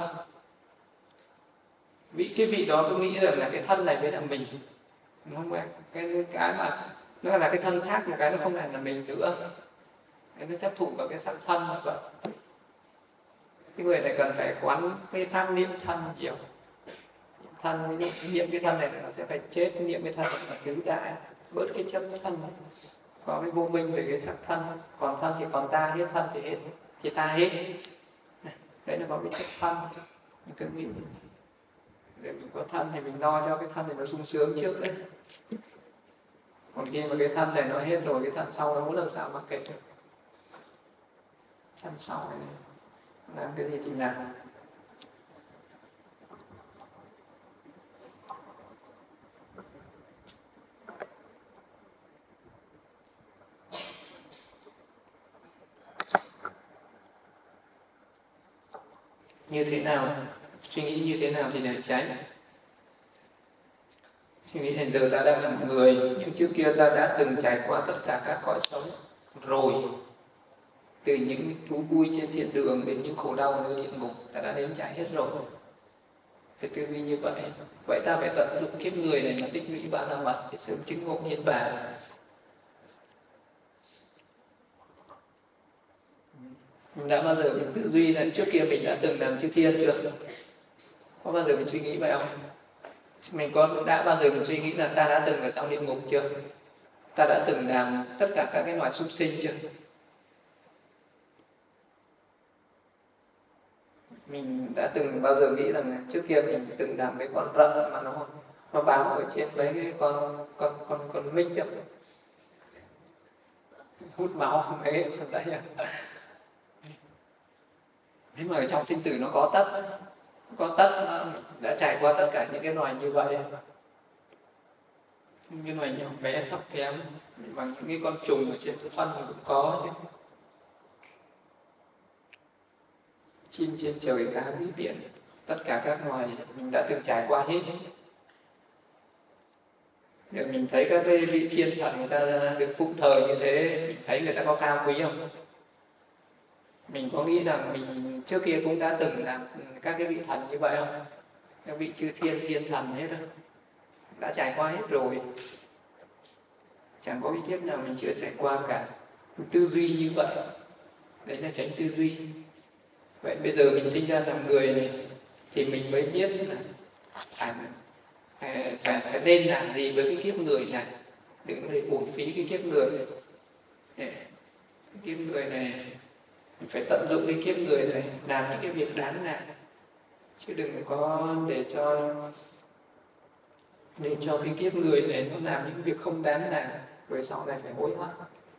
Cái vị đó cứ nghĩ rằng là cái thân này mới là mình. Không phải cái mà nó là cái thân khác, một cái nó không là mình nữa. Nó chấp thủ vào cái sắc thân mà vậy. Cái người này cần phải quán cái pháp niệm thân nhiều. Thân, niệm cái thân này nó sẽ phải chết, niệm cái thân là tứ đại, bớt cái chấp thân. Có cái vô minh về cái sắc thân, còn thân thì còn ta, hết thân thì hết, thì ta hết. Đấy là có cái chấp thân. Mình cứ nghĩ để mình có thân thì mình lo cho cái thân này nó sung sướng trước đấy. Còn khi mà cái thân này nó hết rồi, cái thân sau nó muốn làm sao mà kệ được. Thân sau này làm cái gì thì làm. như thế nào, suy nghĩ như thế nào thì là trái. Suy nghĩ đến giờ ta đang là một người, nhưng trước kia ta đã từng trải qua tất cả các cõi sống rồi, từ những thú vui trên thiên đường đến những khổ đau nơi địa ngục, ta đã nếm trải hết rồi. Phải tư duy như vậy. Vậy ta phải tận dụng kiếp người này mà tích lũy 3 năm để sớm chứng ngộ niết bàn. Mình đã bao giờ mình tư duy là trước kia mình đã từng làm chư thiên chưa? Có bao giờ mình suy nghĩ vậy không? Mình đã bao giờ mình suy nghĩ là ta đã từng ở trong địa ngục chưa? Ta đã từng làm tất cả các cái loài súc sinh chưa? Mình đã từng bao giờ nghĩ rằng trước kia mình từng làm cái con rận mà nó bám ở trên mấy cái con minh chưa? Hút máu mấy con đấy à? Thế mà ở trong sinh tử nó có tất, nó đã trải qua tất cả những cái loài như vậy. Những cái loài nhỏ bé thấp kém bằng những cái con trùng ở trên phân cũng có chứ. Chim trên trời, cá dưới biển, tất cả các loài mình đã từng trải qua hết. Để mình thấy các cái vị thiên thần người ta được phụng thờ như thế, mình thấy người ta có cao quý không? Mình có nghĩ rằng mình trước kia cũng đã từng làm các cái vị thần như vậy không? Các vị chư thiên thần hết đâu, đã trải qua hết rồi. Chẳng có cái kiếp nào mình chưa trải qua cả. Tư duy như vậy, đấy là tránh tư duy. Vậy bây giờ mình sinh ra làm người này thì mình mới biết là phải nên làm gì với cái kiếp người này, đừng để uổng phí cái kiếp người này. Cái kiếp người này mình phải tận dụng cái kiếp người này làm những cái việc đáng làm, chứ đừng có để cho cái kiếp người này nó làm những việc không đáng làm rồi sau này phải hối hận.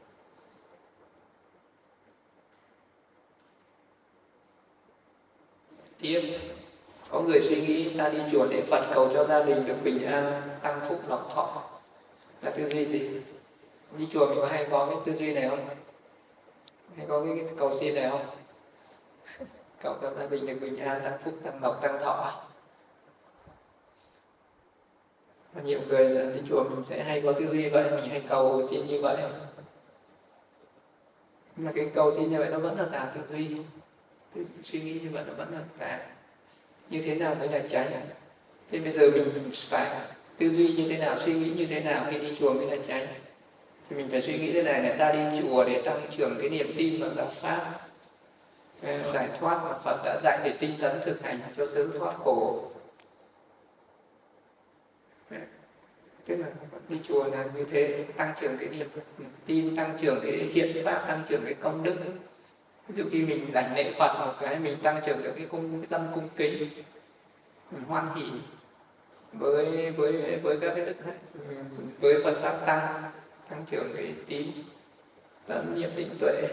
Tiếp, có người suy nghĩ ta đi chùa để Phật cầu cho gia đình được bình an, tăng phúc lộc thọ, là tư duy gì? Đi chùa mình có hay có cái tư duy này không? Hay có cái cầu xin này không? Cầu cho gia đình được bình an, tăng phúc, tăng lộc, tăng thọ. Và nhiều người đi chùa mình sẽ hay có tư duy vậy, mình hay cầu xin như vậy. Nhưng mà cái cầu xin như vậy nó vẫn là tà tư duy. Suy nghĩ như vậy nó vẫn là tà. Như thế nào mới là trái? Thế bây giờ mình phải tư duy như thế nào, suy nghĩ như thế nào khi đi chùa mới là trái? Thì mình phải suy nghĩ thế này là ta đi chùa để tăng trưởng cái niềm tin vào giáo pháp, giải thoát mà Phật đã dạy để tinh tấn thực hành cho sớm thoát khổ. Tức là đi chùa là như thế, tăng trưởng cái niềm tin, tăng trưởng cái thiện pháp, tăng trưởng cái công đức. Ví dụ khi mình đảnh lễ Phật một cái, mình tăng trưởng được cái tâm cung kính, mình hoan hỷ với các cái đức hạnh, với Phật pháp tăng trưởng cái tín tấn niệm định tuệ.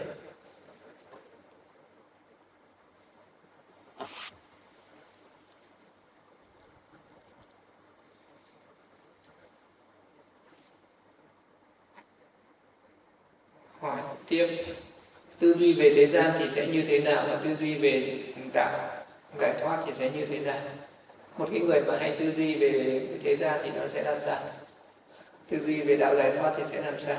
Hỏi tiếp, tư duy về thế gian thì sẽ như thế nào, và tư duy về đạo giải thoát thì sẽ như thế nào? Một cái người mà hay tư duy về thế gian thì nó sẽ là sao? Tư duy về đạo giải thoát thì sẽ làm sao?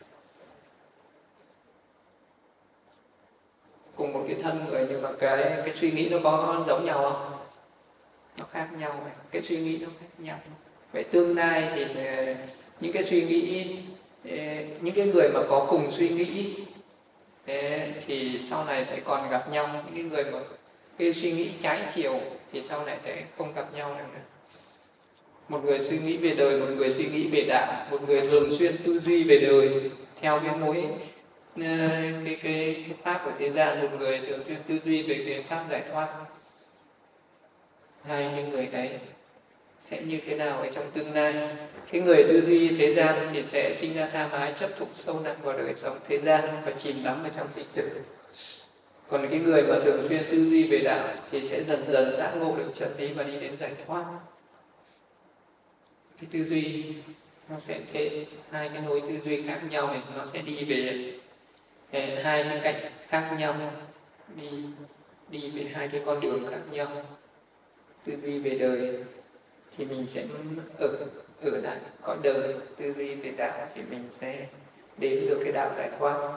Cùng một cái thân người nhưng mà cái suy nghĩ nó có giống nhau không? Nó khác nhau, cái suy nghĩ nó khác nhau. Vậy tương lai thì những cái suy nghĩ, những cái người mà có cùng suy nghĩ thì sau này sẽ còn gặp nhau. Những cái người mà cái suy nghĩ trái chiều thì sau này sẽ không gặp nhau nữa. Một người suy nghĩ về đời, một người suy nghĩ về đạo, một người thường xuyên tư duy về đời theo cái mối cái pháp của thế gian, một người thường xuyên tư duy về cái pháp giải thoát. Hai cái người đấy sẽ như thế nào ở trong tương lai? Cái người tư duy thế gian thì sẽ sinh ra tham ái, chấp thụ sâu nặng vào đời sống thế gian và chìm đắm ở trong sinh tử. Còn cái người mà thường xuyên tư duy về đạo thì sẽ dần dần giác ngộ được chân lý và đi đến giải thoát. Cái tư duy nó sẽ thế, hai cái nối tư duy khác nhau này nó sẽ đi về hai cái cạnh khác nhau, đi đi về hai cái con đường khác nhau. Tư duy về đời thì mình sẽ ở lại cõi đời, tư duy về đạo thì mình sẽ đến được cái đạo giải thoát.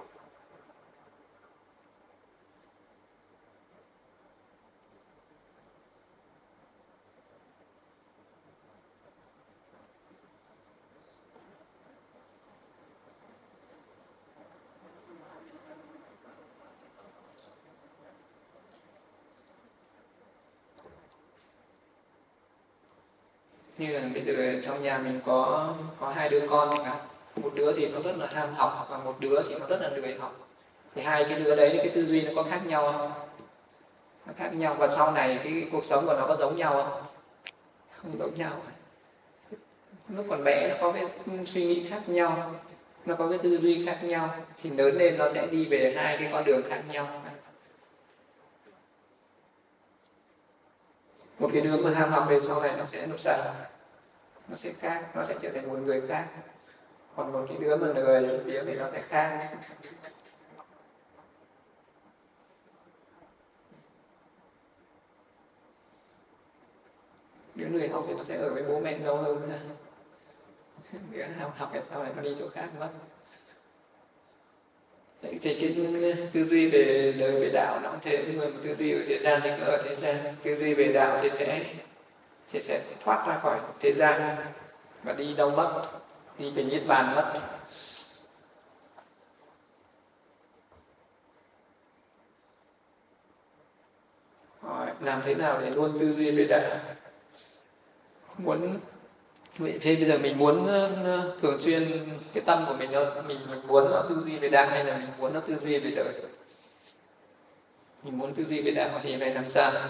Như là bây giờ trong nhà mình có hai đứa con chẳng hạn, một đứa thì nó rất là ham học và một đứa thì nó rất là lười học, thì hai cái đứa đấy cái tư duy nó có khác nhau không? Nó khác nhau, và sau này cái cuộc sống của nó có giống nhau không? Không giống nhau. Lúc còn bé nó có cái suy nghĩ khác nhau, nó có cái tư duy khác nhau, thì lớn lên nó sẽ đi về hai cái con đường khác nhau. Một cái đứa mà ham học về sau này nó sẽ sợ, nó sẽ khác, nó sẽ trở thành một người khác. Còn một cái đứa mà lười biếng thì nó sẽ khác. Đứa lười học thì nó sẽ ở với bố mẹ lâu hơn. Đứa ham học thì sau này nó đi chỗ khác mất. Thì cái tư duy về đời về đạo nó cũng thế, người mà tư duy ở thế gian thì cứ ở thế gian, tư duy về đạo thì sẽ thoát ra khỏi thế gian và đi đâu mất, đi về niết bàn mất. Hỏi, làm thế nào để luôn tư duy về đạo? Thế bây giờ mình muốn thường xuyên cái tâm của mình muốn nó tư duy về đạo hay là mình muốn nó tư duy về đời? Mình muốn tư duy về đạo thì phải làm sao?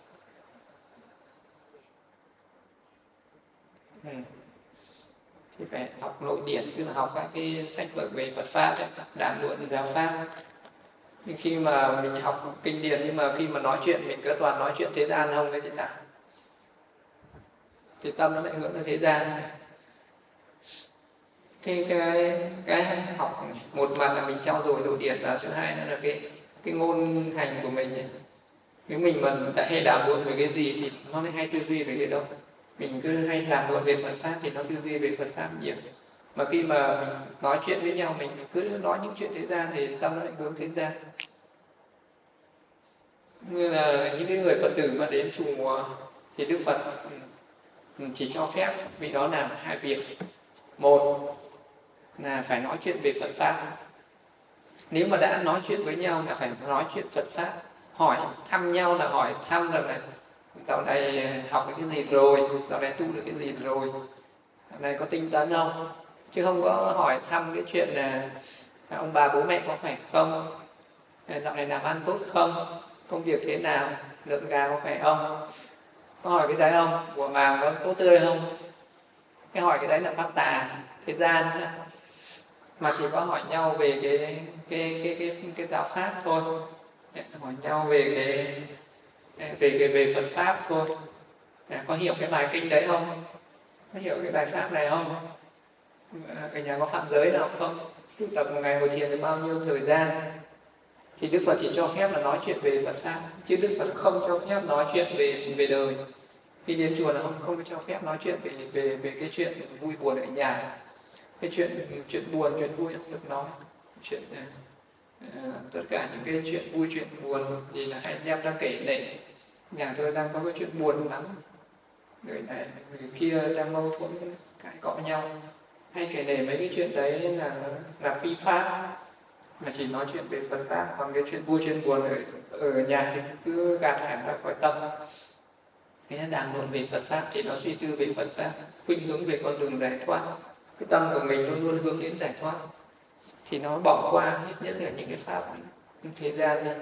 Thì phải học nội điển, tức là học các cái sách vở về Phật pháp ấy, đàm luận giáo pháp. Nhưng khi mà mình học kinh điển nhưng mà khi mà nói chuyện mình cứ toàn nói chuyện thế gian không, đấy thì sao? Thì tâm nó lại hướng đến thế gian. Cái học một mặt là mình trau dồi nội điển, và thứ hai nữa là cái ngôn hành của mình ấy. Nếu mình mà đã hay đàm luận về cái gì thì nó mới hay tư duy về cái đâu. Mình cứ hay đàm luận về Phật pháp thì nó tư duy về Phật pháp nhiều. Mà khi mà mình nói chuyện với nhau, mình cứ nói những chuyện thế gian thì tâm nó lại hướng thế gian. Như là những cái người Phật tử mà đến chùa thì Đức Phật chỉ cho phép vị đó làm hai việc. Một là phải nói chuyện về Phật pháp. Nếu mà đã nói chuyện với nhau là phải nói chuyện Phật pháp. Hỏi thăm nhau là hỏi thăm là dạo này học được cái gì rồi, dạo này tu được cái gì rồi, dạo này có tinh tấn không, chứ không có hỏi thăm cái chuyện là ông bà bố mẹ có khỏe không, dạo này làm ăn tốt không, công việc thế nào, lợn gà có khỏe không. Có hỏi cái đấy không? Của màng có tốt tươi không? Cái hỏi cái đấy là pháp tà thế gian, mà chỉ có hỏi nhau về cái giáo pháp thôi, hỏi nhau về Phật pháp thôi. Có hiểu cái bài kinh đấy không? Có hiểu cái bài pháp này không? Ở nhà có phạm giới nào không? Tu tập một ngày ngồi thiền được bao nhiêu thời gian? Thì Đức Phật chỉ cho phép là nói chuyện về Phật pháp, chứ Đức Phật không cho phép nói chuyện về đời. Khi đến chùa là không cho phép nói chuyện về cái chuyện vui buồn ở nhà. Cái chuyện buồn, chuyện vui không được nói. Chuyện tất cả những cái chuyện vui, chuyện buồn thì là hay đem ra kể lể. Nhà tôi đang có cái chuyện buồn lắm, người này người kia đang mâu thuẫn cãi cọ nhau, hay kể lể mấy cái chuyện đấy là phi pháp, mà chỉ nói chuyện về Phật pháp. Còn cái chuyện vui chuyện buồn ở nhà thì cứ gạt hẳn ra khỏi tâm. Cái đàm luận về Phật pháp thì nó suy tư về Phật pháp, khuynh hướng về con đường giải thoát. Cái tâm của mình luôn luôn hướng đến giải thoát, thì nó bỏ qua hết nhất là những cái pháp thế gian ra.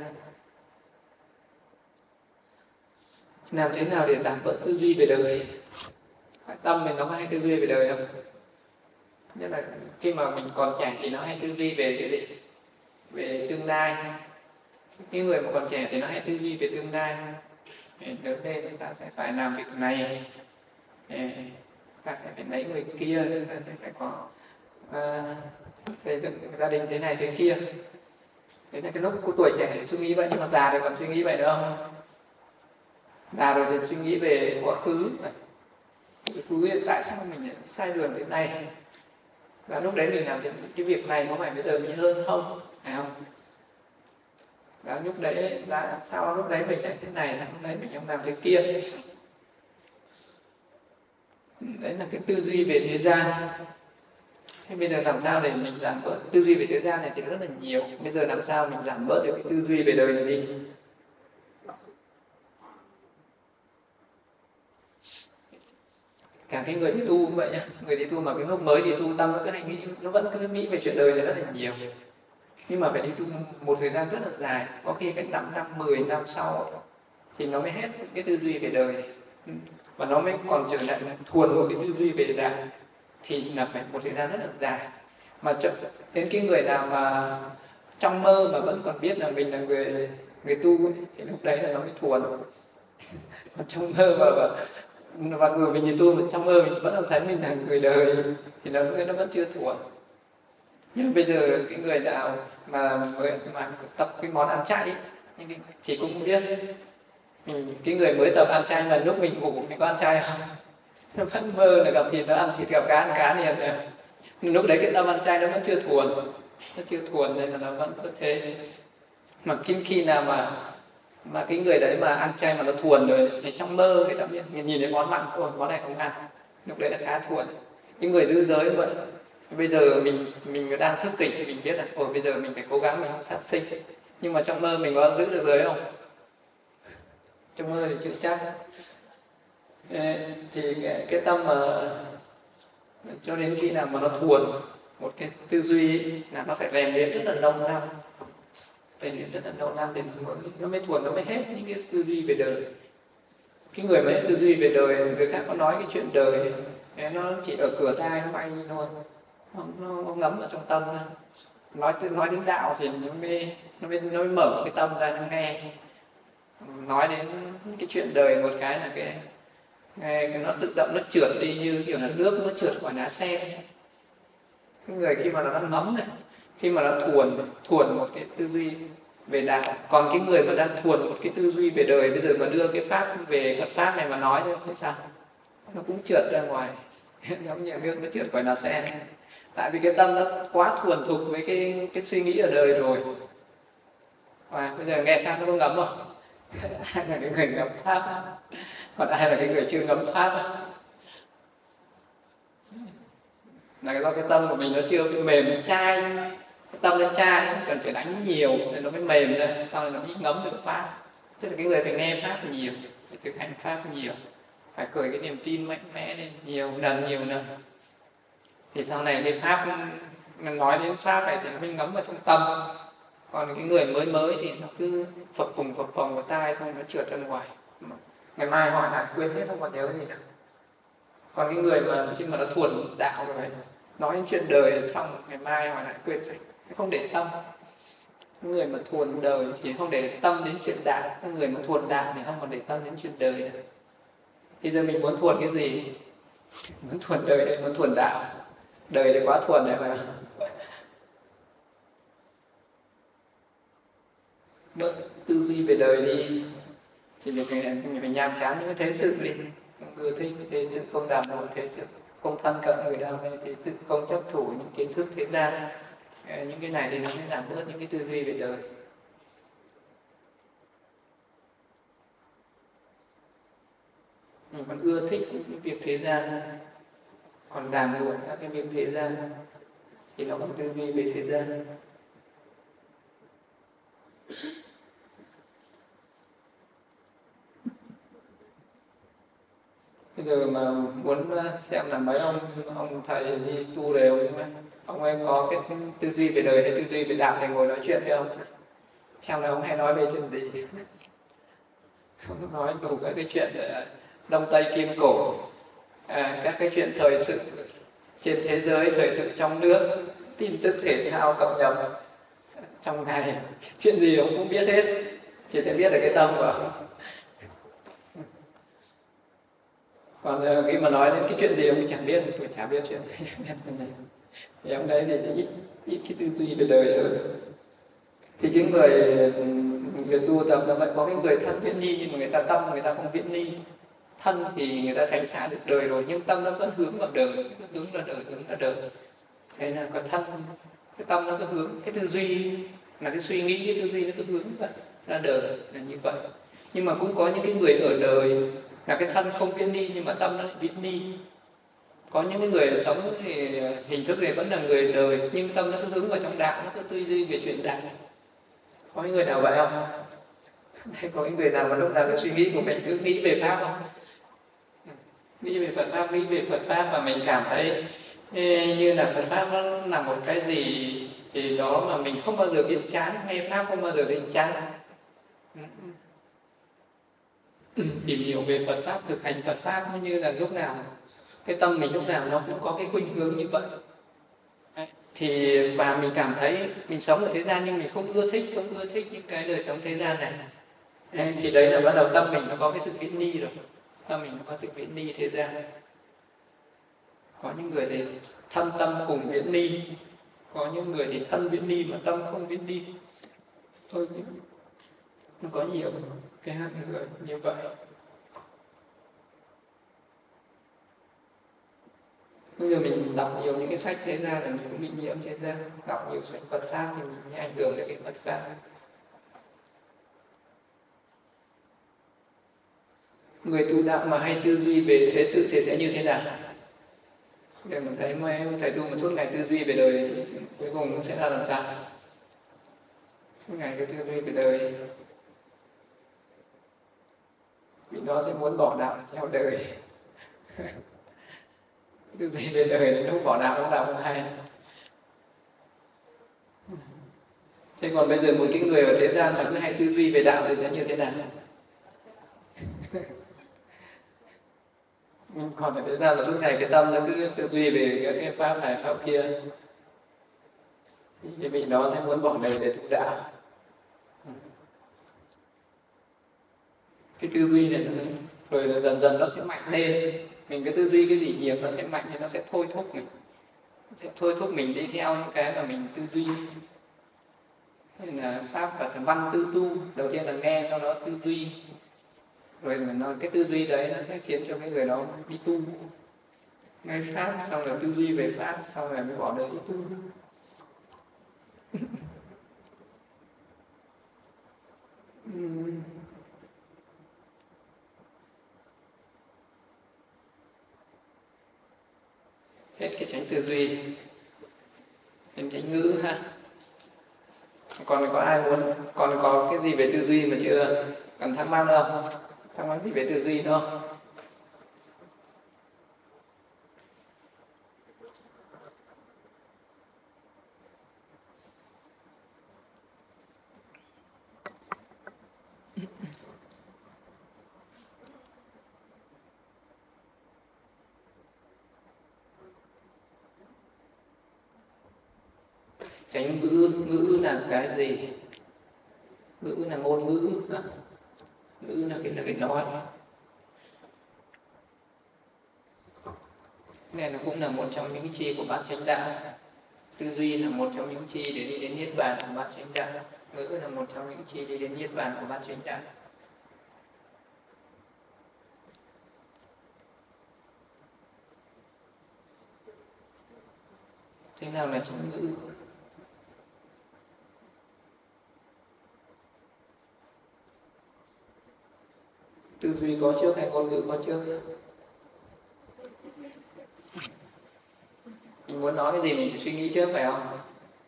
Làm thế nào để giảm bớt tư duy về đời? Tâm mình nó có hay tư duy về đời không? Nhất là khi mà mình còn trẻ thì nó hay tư duy về cái gì? Về tương lai. Cái người mà còn trẻ thì nó hay tư duy về tương lai. Lớn lên chúng ta sẽ phải làm việc này, ta sẽ phải lấy người kia, ta sẽ phải có xây dựng gia đình thế này thế kia. Đấy là cái lúc của tuổi trẻ thì suy nghĩ vậy, nhưng mà già rồi còn suy nghĩ vậy nữa không? Già rồi thì suy nghĩ về quá khứ này, quá khứ tại sao mình lại sai đường thế này, và lúc đấy mình làm cái việc này có phải bây giờ mình hơn không, phải không? Và lúc đấy là sao lúc đấy mình lại thế này, sao lúc đấy mình không làm thế kia. Đấy là cái tư duy về thế gian. Thế bây giờ làm sao để mình giảm bớt tư duy về thế gian này thì rất là nhiều. Bây giờ làm sao mình giảm bớt được cái tư duy về đời này đi? Cả cái người đi tu cũng vậy nhá, người đi tu mà cái lúc mới đi tu tâm nó cứ hay nghĩ, nó vẫn cứ nghĩ về chuyện đời này rất là nhiều. Nhưng mà phải đi tu một thời gian rất là dài, có khi cái 5 năm, 10 năm sau thì nó mới hết cái tư duy về đời này. Và nó mới còn trở lại thuần một cái tư duy về đạo, thì là phải một thời gian rất là dài. Mà đến cái người nào mà trong mơ mà vẫn còn biết là mình là người tu ấy, thì lúc đấy là nó mới thuần. Còn trong mơ và người mình đi tu mà trong mơ mình vẫn còn thấy mình là người đời thì nó vẫn chưa thuần. Nhưng bây giờ cái người nào mà tập cái món ăn chay ấy, thì cũng biết cái người mới tập ăn chay là lúc mình ngủ mình có ăn chay không? Nó vẫn mơ là gặp thịt, nó ăn thịt, gặp cá liền rồi. Lúc đấy cái tâm ăn chay nó vẫn chưa thuần nên là nó vẫn có thế. Mà khi nào mà cái người đấy mà ăn chay mà nó thuần rồi thì trong mơ người ta biết, nhìn thấy món mặn thôi, món này không ăn, lúc đấy là khá thuần. Những người giữ giới vậy, bây giờ mình đang thức tỉnh thì mình biết là bây giờ mình phải cố gắng mình không sát sinh, nhưng mà trong mơ mình có giữ được giới không? Trong mơ thì chưa chắc. Thì cái tâm mà cho đến khi nào mà nó thuần một cái tư duy ấy, là nó phải rèn luyện rất là lâu năm, để nó mới thuần, nó mới hết những cái tư duy về đời. Cái người mà hết tư duy về đời, người khác có nói cái chuyện đời nó chỉ ở cửa tai nó bay thôi, nó ngấm ở trong tâm thôi. Nói đến đạo thì nó mới mở cái tâm ra nó nghe. Nói đến cái chuyện đời một cái là cái nó tự động nó trượt đi, như kiểu là nước nó trượt khỏi lá sen. Cái người khi mà nó đang ngấm này, khi mà nó thuần một cái tư duy về đạo, còn cái người mà đang thuần một cái tư duy về đời, bây giờ mà đưa cái pháp về Phật pháp này mà nói thì sao? Nó cũng trượt ra ngoài, giống như nước nó trượt khỏi lá sen. Tại vì cái tâm nó quá thuần thục với cái suy nghĩ ở đời rồi. Và bây giờ nghe pháp nó có ngấm không? Ai là cái người ngấm pháp, còn ai là cái người chưa ngấm pháp? Là do cái tâm của mình nó chưa mềm, nó chai. Cái tâm nó chai, cần phải đánh nhiều để nó mới mềm lên, sau này nó mới ngấm được pháp. Tức là cái người phải nghe pháp nhiều, phải thực hành pháp nhiều, phải khởi cái niềm tin mạnh mẽ lên nhiều lần. Thì sau này cái pháp, mình nói đến pháp này thì nó mới ngấm vào trong tâm. Còn cái người mới thì nó cứ phập phồng vào tai thôi, nó trượt ra ngoài. Ngày mai hỏi lại quên hết, không còn nhớ gì nữa. Còn cái người mà khi mà nó thuần đạo rồi, nói những chuyện đời xong, ngày mai hỏi lại quên sạch, không để tâm. Cái người mà thuần đời thì không để tâm đến chuyện đạo, cái người mà thuần đạo thì không còn để tâm đến chuyện đời nữa. Thì giờ mình muốn thuần cái gì? Muốn thuần đời hay muốn thuần đạo? Đời thì quá thuần này mà. Bớt tư duy về đời đi, thì mình phải nhàm chán những cái thế sự đi, không ưa thích cái thế sự, không đàm luận thế sự, không thân cận người đam mê thế sự, không chấp thủ những kiến thức thế gian. Những cái này thì nó sẽ giảm bớt những cái tư duy về đời. Mình còn ưa thích những cái việc thế gian, còn đàm luận các cái việc thế gian thì nó còn tư duy về thế gian. Bây giờ mà muốn xem là mấy ông thầy đi tu đều, ông ấy có cái tư duy về đời hay tư duy về đạo, thầy ngồi nói chuyện với ông, xem là ông hay nói về chuyện gì. Ông nói đủ các cái chuyện Đông Tây Kim Cổ, các cái chuyện thời sự trên thế giới, thời sự trong nước, tin tức thể thao cập nhật trong ngày, chuyện gì ông cũng biết hết, chỉ sẽ biết được cái tâm của ông. Còn khi mà nói đến cái chuyện gì ông cũng chẳng biết, tôi chả biết chuyện gì. Thì ông đấy thì ít cái tư duy về đời hơn. Thì cái người tu tập là vậy, có cái người thân viễn ni nhưng mà người ta tâm người ta không viễn ni. Thân thì người ta tránh xa được đời rồi nhưng tâm nó vẫn hướng vào đời, hướng vào đời, hướng vào đời. Đây là có thân, cái tâm nó cứ hướng, cái tư duy là cái suy nghĩ, cái tư duy nó cứ hướng ra đời là như vậy. Nhưng mà cũng có những cái người ở đời là cái thân không viễn ni nhưng mà tâm nó lại viễn ni. Có những cái người sống thì hình thức này vẫn là người đời nhưng tâm nó cứ hướng vào trong đạo, nó cứ tư duy về chuyện đạo. Có những người nào vậy không? Có những người nào mà lúc nào cái suy nghĩ của mình cứ nghĩ về pháp không? Nghĩ về Phật pháp, nghĩ về Phật pháp mà mình cảm thấy như là Phật pháp nó là một cái gì thì đó mà mình không bao giờ biết chán, nghe pháp không bao giờ thấy chán. Tìm hiểu về Phật pháp, thực hành Phật pháp nó như là lúc nào cái tâm mình lúc nào nó cũng có cái khuynh hướng như vậy. Đấy. Thì và mình cảm thấy mình sống ở thế gian nhưng mình không ưa thích những cái đời sống thế gian này. Đấy. Thì đấy là bắt đầu tâm mình nó có cái sự viễn ni rồi, tâm mình nó có sự viễn ni thế gian. Có những người thì thân tâm cùng viễn ni, có những người thì thân viễn ni mà tâm không viễn ni. Thôi nó có nhiều cái người như vậy. Bây giờ mình đọc nhiều những cái sách thế gian là mình cũng bị nhiễm thế gian. Đọc nhiều sách Phật pháp thì mình mới ảnh hưởng đến cái Phật pháp. Người tu đạo mà hay tư duy về thế sự thì sẽ như thế nào? Để mình thấy mấy thầy tu một suốt ngày tư duy về đời, cuối cùng sẽ là làm sao? Suốt ngày cứ tư duy về đời, vì nó sẽ muốn bỏ đạo theo đời. Tư duy về đời lúc bỏ đạo lúc nào không hay. Thế còn bây giờ một cái người ở thế gian mà cứ hay tư duy về đạo thì sẽ như thế nào? Còn ở thế gian là suốt ngày cái tâm nó cứ tư duy về cái pháp này pháp kia, thì vị đó sẽ muốn bỏ đời để tu đạo. Cái tư duy này rồi dần dần nó sẽ mạnh lên. Mình cứ tư duy cái gì nhiều nó sẽ mạnh thì nó sẽ thôi thúc mình, sẽ thôi thúc mình đi theo những cái mà mình tư duy. Nên là pháp và văn tư tu, đầu tiên là nghe, sau đó tư duy, rồi cái tư duy đấy nó sẽ khiến cho cái người đó đi tu. Nghe pháp xong rồi tư duy về pháp, xong rồi mới bỏ đời đi tu. Hết cái tránh tư duy đến tránh ngữ ha. Còn có ai muốn còn có cái gì về tư duy mà chưa cần thắc mắc đâu không? Thắc mắc gì về tư duy nữa không? Tránh ngữ, ngữ là cái gì? Ngữ là ngôn ngữ, ngữ là cái lời nói. Này nó cũng là một trong những chi của bát chánh đạo. Tư duy là một trong những chi để đi đến niết bàn của bát chánh đạo. Ngữ là một trong những chi đi đến niết bàn của bát chánh đạo. Thế nào là tránh ngữ? Tư duy có trước hay ngôn ngữ có trước? Mình muốn nói cái gì mình phải suy nghĩ trước phải không?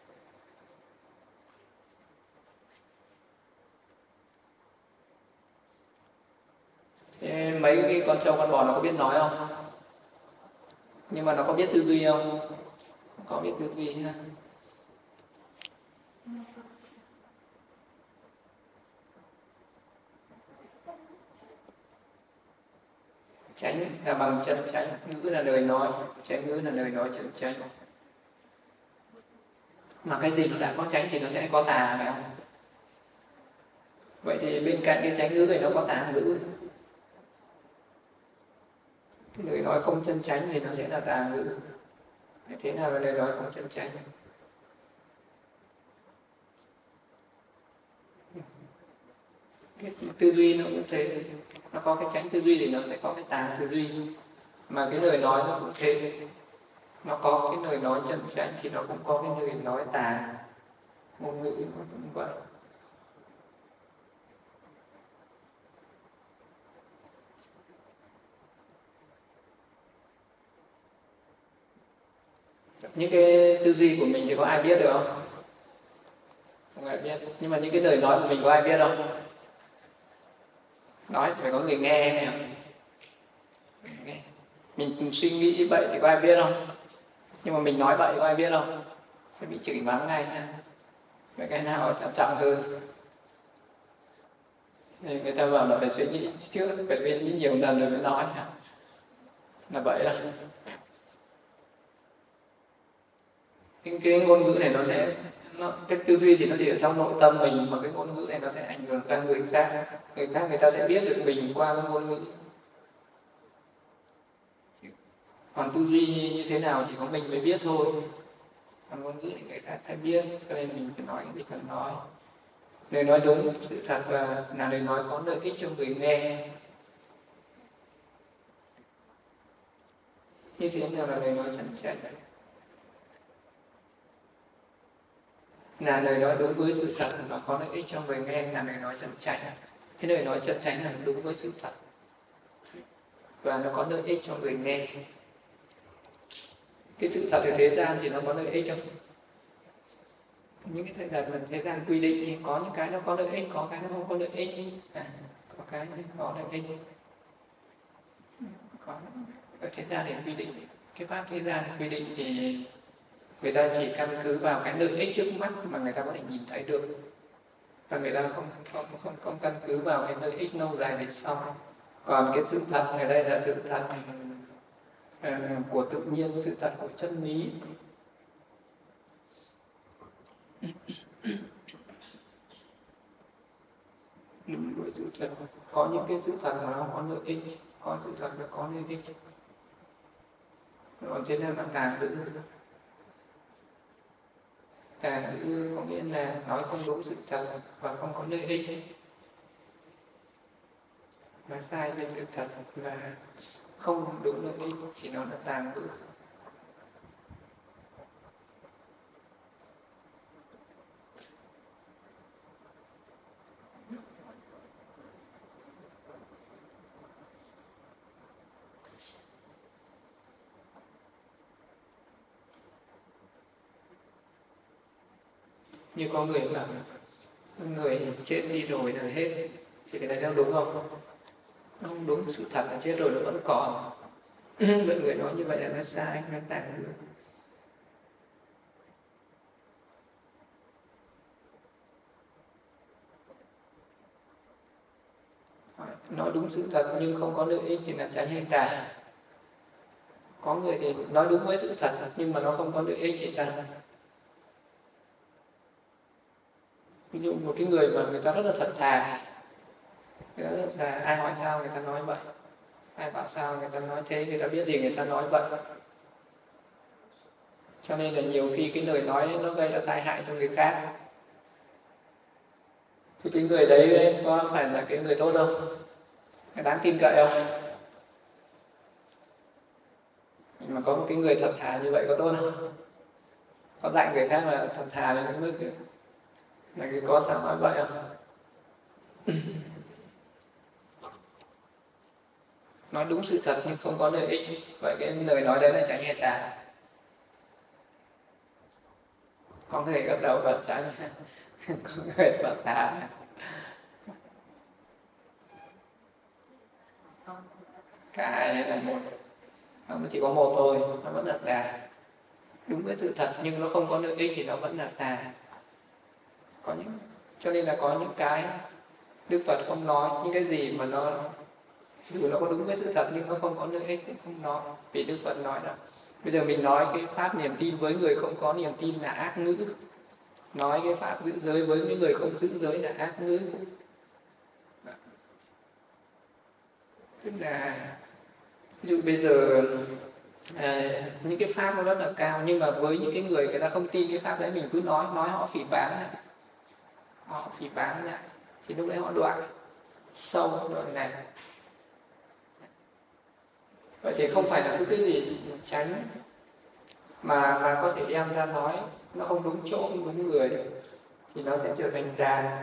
Thế mấy cái con trâu con bò nó có biết nói không? Nhưng mà nó có biết tư duy không? Có biết tư duy ha. Chánh là bằng chân chánh, ngữ là lời nói, chánh ngữ là lời nói chân chánh. Mà cái gì nó đã có chánh thì nó sẽ có tà phải không? Vậy thì bên cạnh cái chánh ngữ thì nó có tà ngữ. Cái lời nói không chân chánh thì nó sẽ là tà ngữ. Thế nào là lời nói không chân chánh? Cái tư duy nó cũng thế, nó có cái chánh tư duy thì nó sẽ có cái tà tư duy, mà cái lời nói nó cũng thế, nó có cái lời nói chân chánh thì nó cũng có cái lời nói tà. Ngôn ngữ nó cũng vậy. Những cái tư duy của mình thì có ai biết được không? Không ai biết. Nhưng mà những cái lời nói của mình có ai biết không? Nói phải có người nghe này. Mình suy nghĩ bậy thì có ai biết không? Nhưng mà mình nói bậy có ai biết không? Sẽ bị chửi mắng ngay nha. Vậy cái nào trọng trọng hơn? Thì người ta bảo là phải suy nghĩ trước, phải suy nghĩ nhiều lần rồi mới nói nha. Là vậy đó. Cái ngôn ngữ này nó sẽ cái tư duy thì nó chỉ ở trong nội tâm mình, mà cái ngôn ngữ này nó sẽ ảnh hưởng sang người khác. Người khác người ta sẽ biết được mình qua cái ngôn ngữ. Còn tư duy như thế nào chỉ có mình mới biết thôi. Còn ngôn ngữ thì người khác sẽ biết, cho nên mình phải nói cái gì cần nói. Lời nói đúng, sự thật và là lời nói có lợi ích cho người nghe. Như thế nào là lời nói chân chánh? Là lời nói đúng với sự thật và có lợi ích cho người nghe là lời nói chân chánh. Cái lời nói chân chánh là đúng với sự thật và nó có lợi ích cho người nghe. Cái sự thật ở thế gian thì nó có lợi ích không? Những cái thời gian mà thế gian quy định thì có những cái nó có lợi ích, có cái nó không có lợi ích. Có cái có lợi ích. Có ở thế gian để quy định, cái pháp thế gian quy định thì người ta chỉ căn cứ vào cái lợi ích trước mắt mà người ta có thể nhìn thấy được, và người ta không căn cứ vào cái lợi ích lâu dài về sau. Còn cái sự thật ở đây là sự thật của tự nhiên, sự thật của chân lý. Đúng với sự thật. Có những cái sự thật mà nó không có lợi ích, có sự thật nó có lợi ích. Còn thế nên là tà ngữ. Tà ngữ có nghĩa là nói không đúng sự thật và không có lợi ích, nói sai về sự thật và không đúng lợi ích thì nó là tà ngữ. Như có người bảo người chết đi rồi là hết, thì cái này nó đúng không? Nó không đúng, sự thật là chết rồi nó vẫn còn. Mọi người nói như vậy là nó sai, nó tà ngữ. Nói đúng sự thật nhưng không có lợi ích thì là chánh hay tà? Có người thì nói đúng với sự thật nhưng mà nó không có lợi ích thì sao? Ví dụ một cái người mà người ta rất là thật thà, ai hỏi sao người ta nói vậy, ai bảo sao người ta nói thế, người ta biết gì người ta nói vậy. Cho nên là nhiều khi cái lời nói nó gây ra tai hại cho người khác. Thì cái người đấy có phải là cái người tốt không? Cái đáng tin cậy không? Nhưng mà có một cái người thật thà như vậy có tốt không? Có dạy người khác là thật thà đến cái mức là cái có sao nói vậy không? Nói đúng sự thật nhưng không có lợi ích, vậy cái lời nói đấy là chánh hay tà? Có người gật đầu bảo chánh, có người bảo tà. Cả hai là một, nó chỉ có một thôi, nó vẫn là tà. Đúng với sự thật nhưng nó không có lợi ích thì nó vẫn là tà. Cho nên là có những cái Đức Phật không nói, những cái gì mà dù nó có đúng với sự thật nhưng nó không có lợi ích cũng không nói. Vì Đức Phật nói là bây giờ mình nói cái pháp niềm tin với người không có niềm tin là ác ngữ, nói cái pháp giữ giới với những người không giữ giới là ác ngữ. Tức là ví dụ bây giờ những cái pháp nó rất là cao, nhưng mà với những cái người ta không tin cái pháp đấy, mình cứ nói họ phỉ báng lại, thì lúc đấy họ đoạn. sâu đoạn này. Vậy thì không phải là cứ cái gì tránh mà có thể đem ra nói, nó không đúng chỗ, không đúng người được, thì nó sẽ trở thành tà.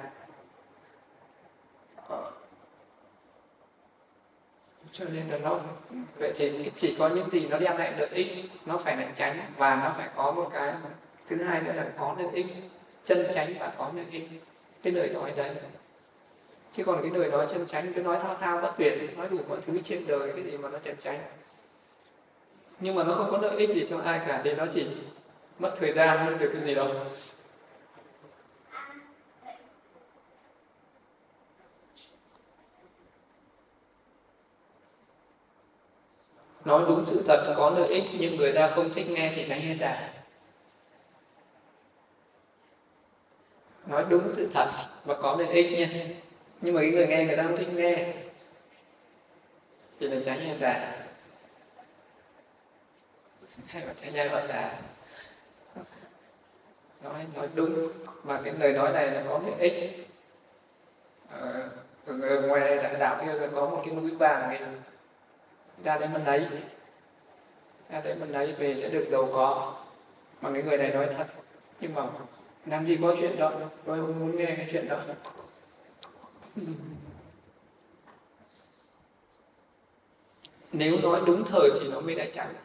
Cho nên là nó, vậy thì chỉ có những gì nó đem lại lợi ích nó phải là tránh, và nó phải có một cái thứ hai nữa là có lợi ích, chân chánh và có lợi ích cái lời nói đấy. Chứ còn cái lời nói chân chánh cứ nói thao thao bất tuyệt, nói đủ mọi thứ trên đời, cái gì mà nó chân chánh nhưng mà nó không có lợi ích gì cho ai cả thì nó chỉ mất thời gian, không được cái gì đâu. Nói đúng sự thật có lợi ích nhưng người ta không thích nghe thì tránh hay tà. Nói đúng sự thật và có lợi ích nha, nhưng mà cái người nghe người ta không thích nghe thì là tránh hay tà, hay là tránh hay gọi là nói đúng mà cái lời nói này là có lợi ích. Ở ngoài đây đại đạo kia có một cái núi vàng này, ra đấy mình lấy về sẽ được giàu có, mà cái người này nói thật, nhưng mà làm gì có chuyện đó, tôi không muốn nghe cái chuyện đó. Nếu nói đúng thời thì nó mới đã chẳng,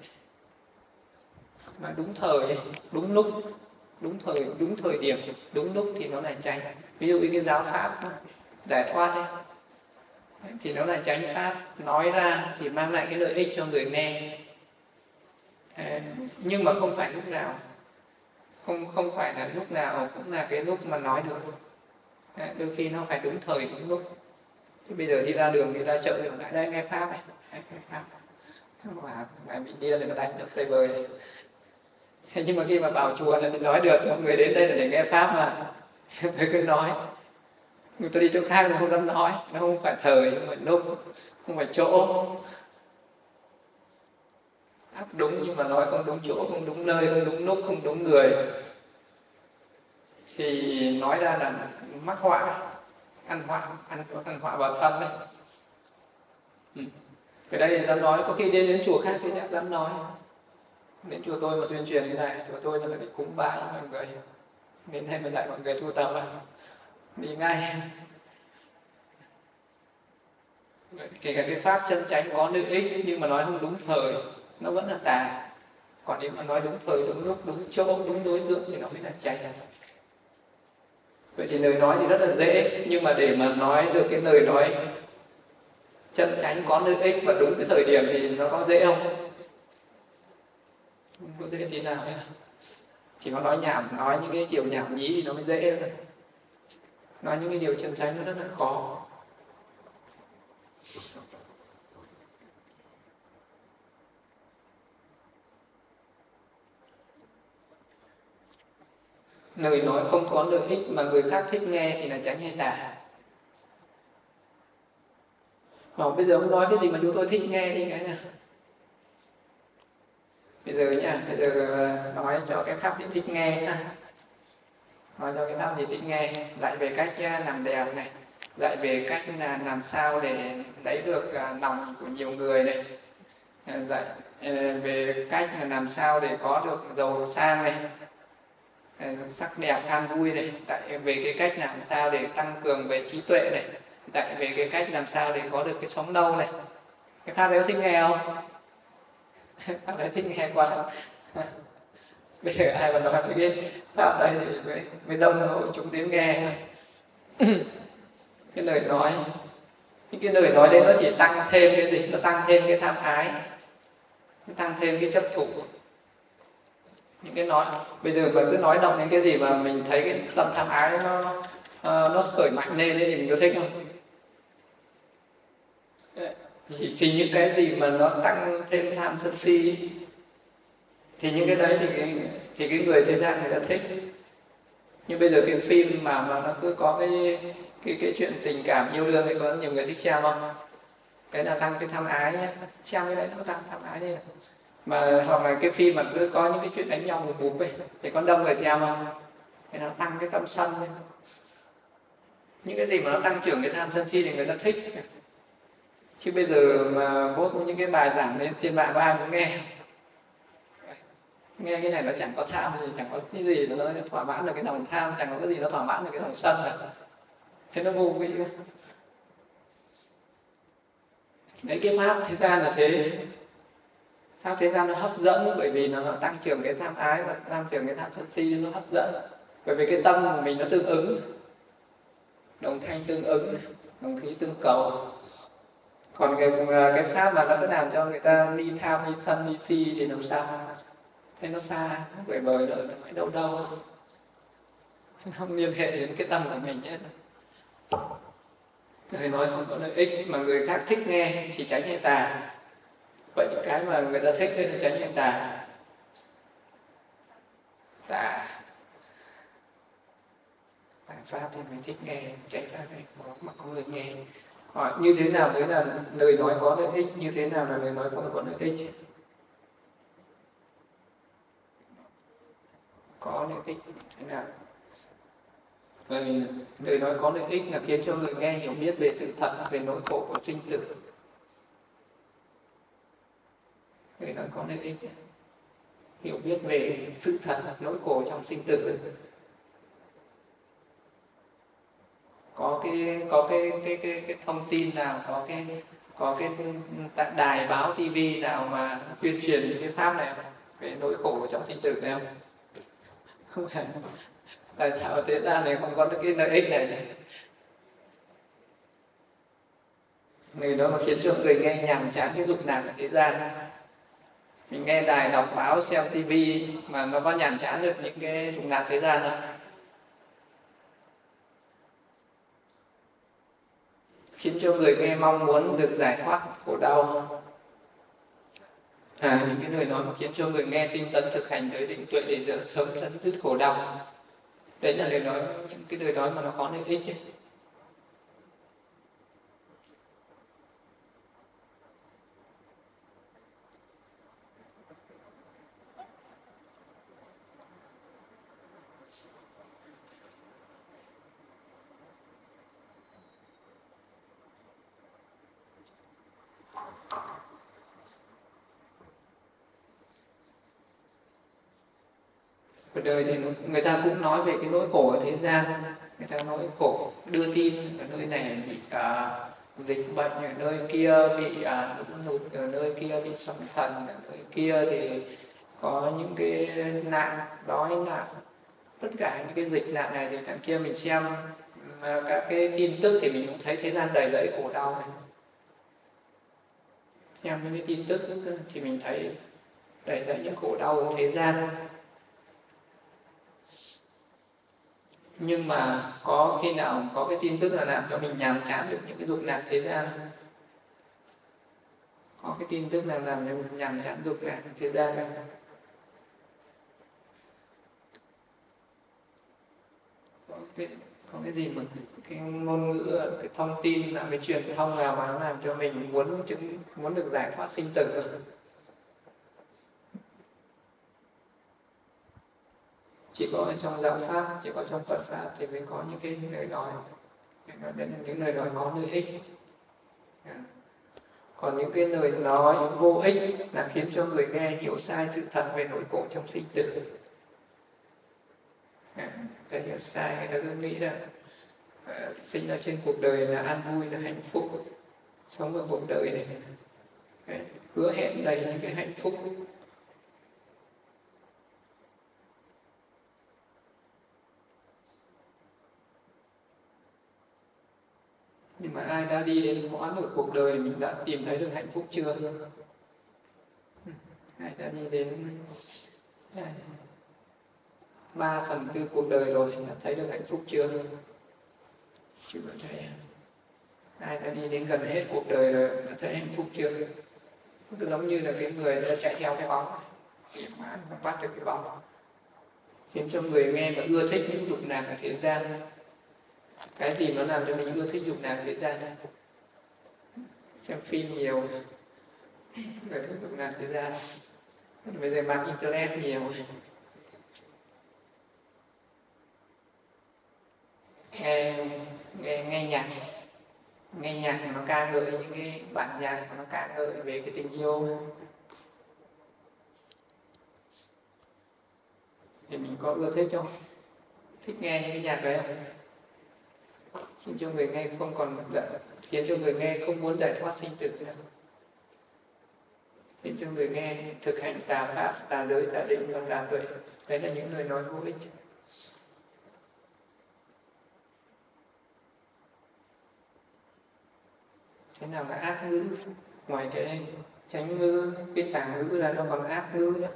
mà đúng thời, đúng lúc, đúng thời điểm, đúng lúc thì nó là chánh. Ví dụ như cái giáo pháp giải thoát ấy, thì nó là chánh pháp, nói ra thì mang lại cái lợi ích cho người nghe. Nhưng mà không phải lúc nào, không phải là lúc nào cũng là cái lúc mà nói được. Đôi khi nó phải đúng thời đúng lúc. Thì bây giờ đi ra đường, đi ra chợ thì lại đây nghe pháp này, nghe pháp và lại bị điên rồi, nó đánh được tơi bời. Nhưng mà khi mà vào chùa thì nói được, mọi người đến đây là để nghe pháp mà tôi cứ nói. Người tôi đi chỗ khác nó không dám nói, nó không phải thời, không phải lúc, không phải chỗ. Pháp đúng nhưng mà nói không đúng chỗ, không đúng nơi, không đúng lúc, không đúng người thì nói ra là mắc họa, ăn họa vào thân đấy. Cái đây dám nói, có khi đến chùa khác thì chắc dám nói. Đến chùa tôi mà tuyên truyền như này, chùa tôi là để cúng bái mọi người, đến đây mình lại mọi người tu tập đi ngay. Kể cả cái pháp chân chánh có lợi ích nhưng mà nói không đúng thời nó vẫn là tà. Còn nếu mà nói đúng thời, đúng lúc, đúng chỗ, đúng đối tượng thì nó mới là chánh. Vậy thì lời nói thì rất là dễ, nhưng mà để mà nói được cái lời nói chân chánh có lợi ích và đúng cái thời điểm thì nó có dễ không? Không có dễ tí nào hết. Chỉ có nói nhảm, nói những cái điều nhảm nhí thì nó mới dễ thôi. Nói những cái điều chân chánh nó rất là khó. Lời nói không có lợi ích mà người khác thích nghe thì là chánh hay tà? Bây giờ không nói cái gì mà chúng tôi thích nghe đi cái nào. Bây giờ nói cho cái pháp gì thích nghe nha. Nói cho cái pháp gì thích nghe, dạy về cách làm đẹp này, dạy về cách là làm sao để lấy được lòng của nhiều người này, dạy về cách là làm sao để có được giàu sang này, sắc đẹp an vui này, dạy về cái cách làm sao để tăng cường về trí tuệ này, dạy về cái cách làm sao để có được cái sống lâu này. Cái pháp đấy có thích nghe không? Pháp đấy thích nghe quá. Bây giờ ai mà nói cái pháp đấy thì mới đông hội chúng đến nghe. Cái lời nói, những cái lời nói đấy nó chỉ tăng thêm cái gì? Nó tăng thêm cái tham ái, nó tăng thêm cái chấp thủ. Những cái nói bây giờ mà cứ nói động đến cái gì mà mình thấy cái tâm tham ái nó khởi mạnh lên thì mình có thích không? Thì những cái gì mà nó tăng thêm tham sân si thì những cái đấy thì cái người thế gian người ta thích. Nhưng bây giờ cái phim mà nó cứ có cái chuyện tình cảm yêu đương thì có nhiều người thích xem không? Cái là tăng cái tham ái nhé, xem cái đấy nó tăng tham ái đi. Mà hoặc là cái phim mà cứ có những cái chuyện đánh nhau bụp ấy thì có đông người xem không? Thì nó tăng cái tâm sân lên. Những cái gì mà nó tăng trưởng cái tham sân si thì người ta thích. Chứ bây giờ mà post những cái bài giảng lên trên mạng có ai cũng nghe cái này nó chẳng có tham gì, chẳng có cái gì nó thỏa mãn được cái lòng tham, chẳng có cái gì nó thỏa mãn được cái lòng sân cả. Thế nó vô vị. Đấy, cái pháp thế gian là thế. Pháp thế gian nó hấp dẫn bởi vì nó tăng trưởng cái tham ái và tăng trưởng cái tham sân si, nó hấp dẫn bởi vì cái tâm của mình nó tương ứng, đồng thanh tương ứng, đồng khí tương cầu. Còn cái pháp mà nó cứ làm cho người ta ly tham, ly sân, ly si thì làm sao? Thế nó xa, nó bời bời rồi, nó phải đâu đâu, nó không liên hệ đến cái tâm của mình hết. Người nói không có lợi ích mà người khác thích nghe thì tránh hay tà. Vậy cái mà người ta thích nên là tránh hay tà? Tà. Tại pháp thì mình thích nghe, tránh pháp này mà không được nghe. Hỏi như thế nào mới là lời nói có lợi ích, như thế nào là lời nói không có lợi ích? Có lợi ích thế nào? Lời nói có lợi ích là khiến cho người nghe hiểu biết về sự thật, về nỗi khổ của sinh tử. Lời nói có lợi ích, hiểu biết về sự thật, nỗi khổ trong sinh tử. Có cái thông tin nào, có cái đài báo TV nào mà tuyên truyền những cái pháp này không? Về nỗi khổ trong sinh tử này không? Không phải. Tại sao thế gian này không có được cái lợi ích này? Người đó mà khiến cho người nghe nhàm chán cái dục lạc ở thế gian. Mình nghe đài, đọc báo, xem TV mà nó có nhàm chán được những cái dục lạc thế gian đâu. Khiến cho người nghe mong muốn được giải thoát khổ đau. Những cái lời nói mà khiến cho người nghe tinh tấn thực hành tới định tuệ để sớm chấm dứt khổ đau. Đấy là lời nói, những cái lời nói mà nó có lợi ích ấy. Ở đời thì người ta cũng nói về cái nỗi khổ ở thế gian, người ta nói khổ, đưa tin ở nơi này bị dịch bệnh, ở nơi kia bị lũ lụt, ở nơi kia bị sóng thần, ở nơi kia thì có những cái nạn đói nạn, tất cả những cái dịch nạn này thì đằng kia mình xem các cái tin tức thì mình cũng thấy thế gian đầy rẫy khổ đau này. Xem những cái tin tức thì mình thấy đầy rẫy những khổ đau ở thế gian. Nhưng mà có khi nào có cái tin tức là làm cho mình nhàm chán được những cái dục lạc thế gian không? Có cái tin tức nào làm cho mình nhàm chán dục lạc thế gian không? Có cái gì mà cái ngôn ngữ, cái thông tin, cái truyền thông nào mà nó làm cho mình muốn được giải thoát sinh tử không? Chỉ có trong giáo pháp, chỉ có trong Phật pháp thì mới có những cái lời nói. Đấy là những lời nói có lợi ích. Còn những cái lời nói vô ích là khiến cho người nghe hiểu sai sự thật về nỗi khổ trong sinh tử. Người hiểu sai, người ta cứ nghĩ là sinh ra trên cuộc đời là an vui, là hạnh phúc, sống ở cuộc đời này hứa hẹn đầy những cái hạnh phúc. Nhưng mà ai đã đi đến quãng của cuộc đời mình đã tìm thấy được hạnh phúc chưa? Ai đã đi đến 3/4 cuộc đời rồi đã thấy được hạnh phúc chưa? Chưa thấy. Ai đã đi đến gần hết cuộc đời rồi đã thấy hạnh phúc chưa? Cứ giống như là cái người đã chạy theo cái bóng, tìm mãi mà bắt được cái bóng, khiến cho người nghe mà ưa thích những dục lạc ở thế gian. Cái gì nó làm cho mình ưa thích dục lạc thế gian? Xem phim nhiều, người thích dục lạc thế gian. Bây giờ mạng internet nhiều, nghe nghe nhạc nó ca ngợi những cái bản nhạc nó ca ngợi về cái tình yêu. Thì mình có ưa thích không? Thích nghe những cái nhạc đấy không? Khiến cho người nghe không còn khiến cho người nghe không muốn giải thoát sinh tử nữa, khiến cho người nghe thực hành tà pháp, tà giới, tà định và tà tuệ. Đấy là những lời nói vô ích. Thế nào là ác ngữ? Ngoài cái chánh ngữ, cái tà ngữ là nó còn ác ngữ nữa.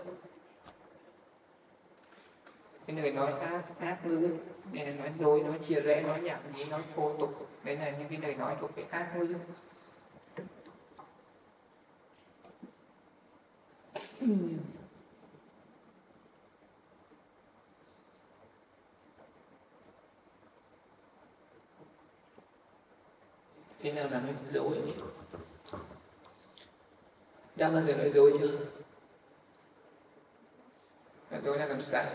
Cái lời nói ác ngữ, đây là nói dối, nói chia rẽ, nói nhảm nhí, nói thô tục. Đấy là những cái lời nói thuộc về ác ngữ. Thế nào là nói dối? Đã bao giờ nói dối chưa? Nói dối là làm sao?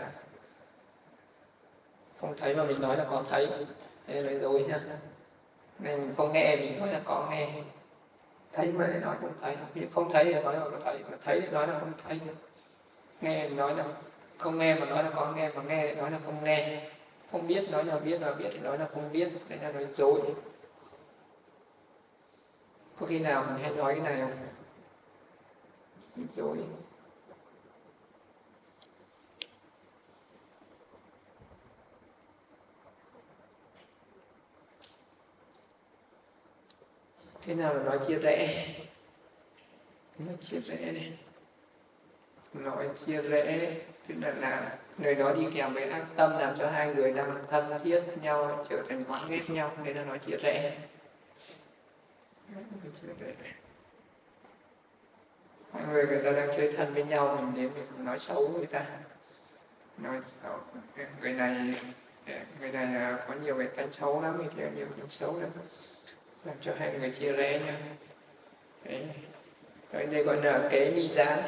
Không thấy mà mình nói là có thấy, thế là nói dối nhá. Nên mình không nghe, mình nói là có nghe. Thấy mà lại nói không thấy. Ví dụ không thấy thì nói là có thấy, mà thấy thì nói là không thấy. Nghe thì nói là không nghe mà nói là có nghe, mà nghe thì nói là không nghe. Không biết nói là biết, mà biết thì nói là không biết. Đấy là nói dối. Có khi nào mình hay nói cái này không? Nói dối. Thế nào là nói chia rẽ? Nói chia rẽ này. Nói chia rẽ tức là người đó đi kèm với ác tâm, làm cho hai người đang thân thiết nhau trở thành oán ghét nhau. Đấy là nói chia rẽ. Hai người ta đang chơi thân với nhau, mình đến mình nói xấu người ta. Nói xấu người này có nhiều cái tánh xấu lắm, người kia nhiều tánh xấu lắm, làm cho hai người chia rẽ nhau. Đấy. Rồi đây gọi là kế ly gián.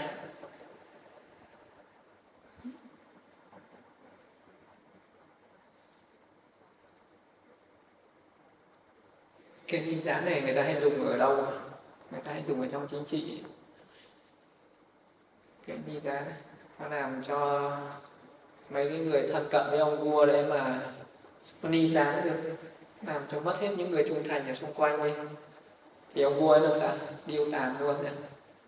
Cái ly gián này người ta hay dùng ở đâu? Người ta hay dùng ở trong chính trị. Cái ly gián nó làm cho mấy cái người thân cận với ông vua đấy mà nó ly gián được, làm cho mất hết những người trung thành ở xung quanh ấy. Thì ông vua ấy làm sao? Điêu tàn luôn đấy.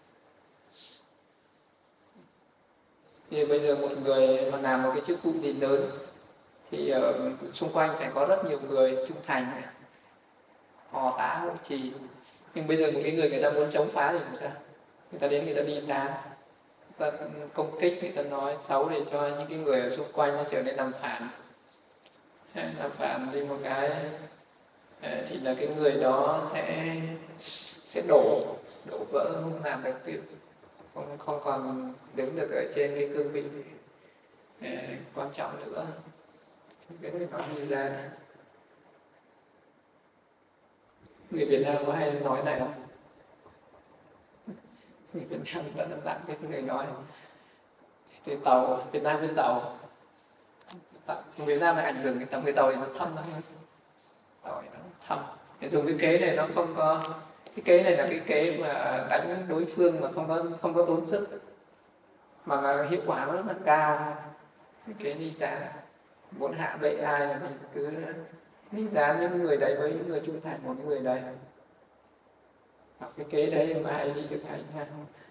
Thì bây giờ một người mà làm một cái chức vụ gì lớn thì ở xung quanh phải có rất nhiều người trung thành này, hò tá hộ trì. Nhưng bây giờ một cái người ta muốn chống phá thì làm sao? Người ta đến người ta đi ra, người ta công kích, người ta nói xấu để cho những cái người ở xung quanh nó trở nên làm phản. Làm phản đi một cái thì là cái người đó sẽ đổ vỡ, không làm được việc, không còn đứng được ở trên cái cương vị quan trọng nữa. Cái này nó đi ra. Người Việt Nam có hay nói này không? Người Việt Nam vẫn là bạn cái người nói thì tàu Việt Nam với tàu Việt Nam là ảnh hưởng cái tàu thì nó thâm lắm, tàu nó thâm. Để dùng cái kế này nó không có, cái kế này là cái kế mà đánh đối phương mà không có tốn sức, mà là hiệu quả nó rất là cao. Cái kế đi ra muốn hạ bệ ai là mình cứ đi ra những người đấy với những người trung thành của những người đấy. Hoặc cái kế đấy mà ai đi thực hành ha.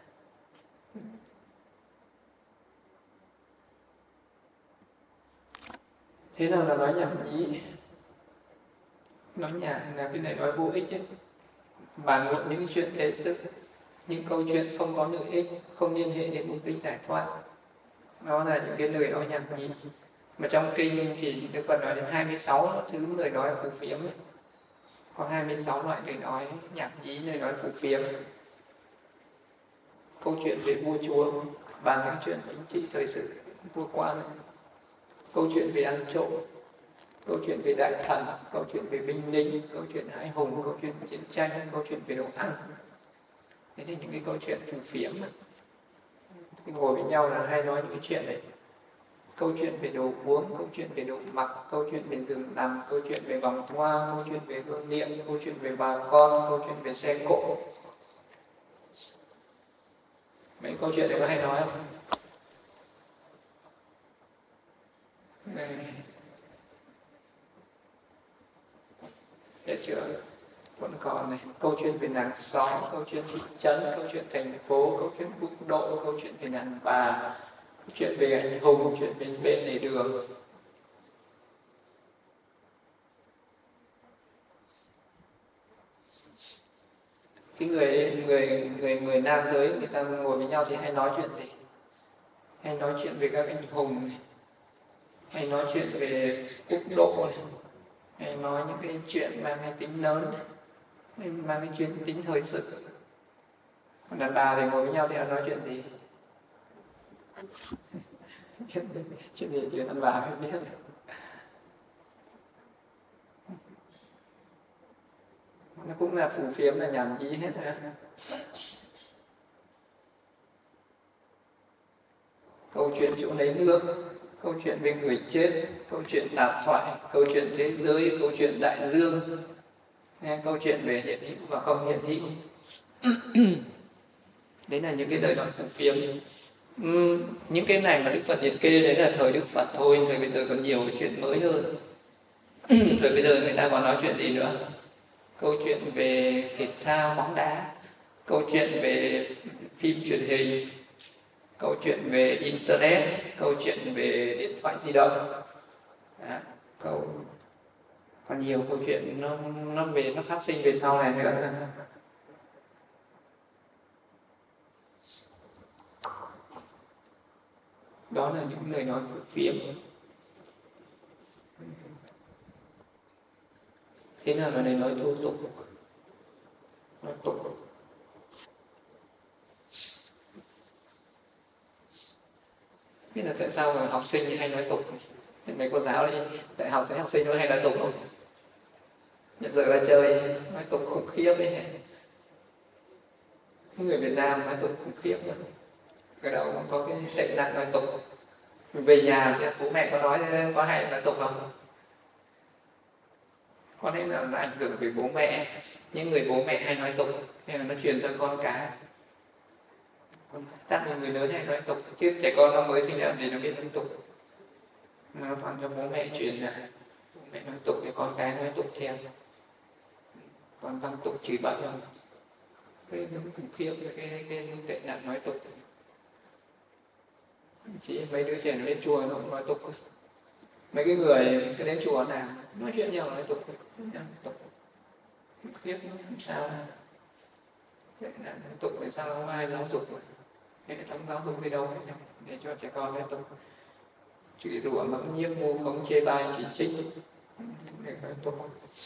Thế nào là nói nhảm nhí? Nói nhảm là cái này nói vô ích ấy. Bàn luận những chuyện thế sự, những câu chuyện không có lợi ích, không liên hệ đến mục đích giải thoát. Đó là những cái lời nói nhảm nhí. Mà trong kinh thì Đức Phật nói đến 26 thứ lời nói phù phiếm ấy. Có 26 loại lời nói nhảm nhí, lời nói phù phiếm. Câu chuyện về vua chúa, bàn những chuyện chính trị thời sự vua quan ấy. Câu chuyện về ăn trộm, câu chuyện về đại thần, câu chuyện về binh lính, câu chuyện hãi hùng, câu chuyện chiến tranh, câu chuyện về đồ ăn. Thế thì những cái câu chuyện phù phiếm, ngồi với nhau là hay nói những cái chuyện đấy. câu chuyện về đồ uống, câu chuyện về đồ mặc, câu chuyện về giường nằm, câu chuyện về vòng hoa, câu chuyện về hương niệm, câu chuyện về bà con, câu chuyện về xe cộ. Mấy câu chuyện này có hay nói không? Này. Biết chưa? Vẫn còn này, câu chuyện về làng xóm, câu chuyện thị trấn, câu chuyện thành phố, câu chuyện quốc độ, câu chuyện về đàn bà, câu chuyện về anh hùng, câu chuyện về bên lề đường. Cái người nam giới người ta ngồi với nhau thì hay nói chuyện gì? Hay nói chuyện về các anh hùng này, hay nói chuyện về quốc độ này, hay nói những cái chuyện mang cái tính lớn này, hay mang cái chuyện tính thời sự. Còn đàn bà thì ngồi với nhau thì họ nói chuyện gì? Chuyện gì chỉ đàn bà mới biết. Nó cũng là phù phiếm, là nhảm nhí hết rồi. Câu chuyện chỗ lấy nước, câu chuyện về người chết, câu chuyện tạp thoại, câu chuyện thế giới, câu chuyện đại dương, câu chuyện về hiện hữu và không hiện hữu. Đấy là những cái lời nói phù phiếm. Những cái này mà Đức Phật liệt kê đấy là thời Đức Phật thôi, thời bây giờ còn nhiều chuyện mới hơn. Thời bây giờ người ta còn nói chuyện gì nữa? Câu chuyện về thể thao bóng đá, câu chuyện về phim truyền hình, câu chuyện về internet, câu chuyện về điện thoại di động. Còn nhiều câu chuyện nó phát sinh về sau này nữa. Đó là những lời nói phù phiếm. Thế nào là lời nói thô tục? Nói tục. Biết là tại sao mà học sinh hay nói tục? Mấy cô giáo đi đại học thấy học sinh nó hay nói tục không? Nhận giờ ra chơi nói tục khủng khiếp ấy. Cái người Việt Nam nói tục khủng khiếp lắm. Cái đầu cũng có cái tệ nạn nói tục. Mình về nhà xem bố mẹ có nói có hay nói tục không? Có nên là nó ảnh hưởng về bố mẹ. Những người bố mẹ hay nói tục nên là nó truyền cho con cái. Chắc là người lớn hay nói tục, chứ trẻ con nó mới sinh ra thì nó biết nói tục. Nó toàn cho bố mẹ truyền lại. Bố mẹ nói tục thì con cái nói tục theo. Còn văng tục chửi bậy không? Cái khủng khiếp cái tệ nạn nói tục. Chỉ mấy đứa trẻ nó lên chùa nó cũng nói tục. Mấy cái người cái đến chùa nào nói chuyện nhiều nói tục. Khủng khiếp nó không sao. Tệ nạn nói tục tại sao không ai giáo dục? Hệ thống giáo dục đi đâu hết để cho trẻ con nói tục. Chửi rủa mắng nhiếc ngu khống chê bai chỉ trích để nói tục.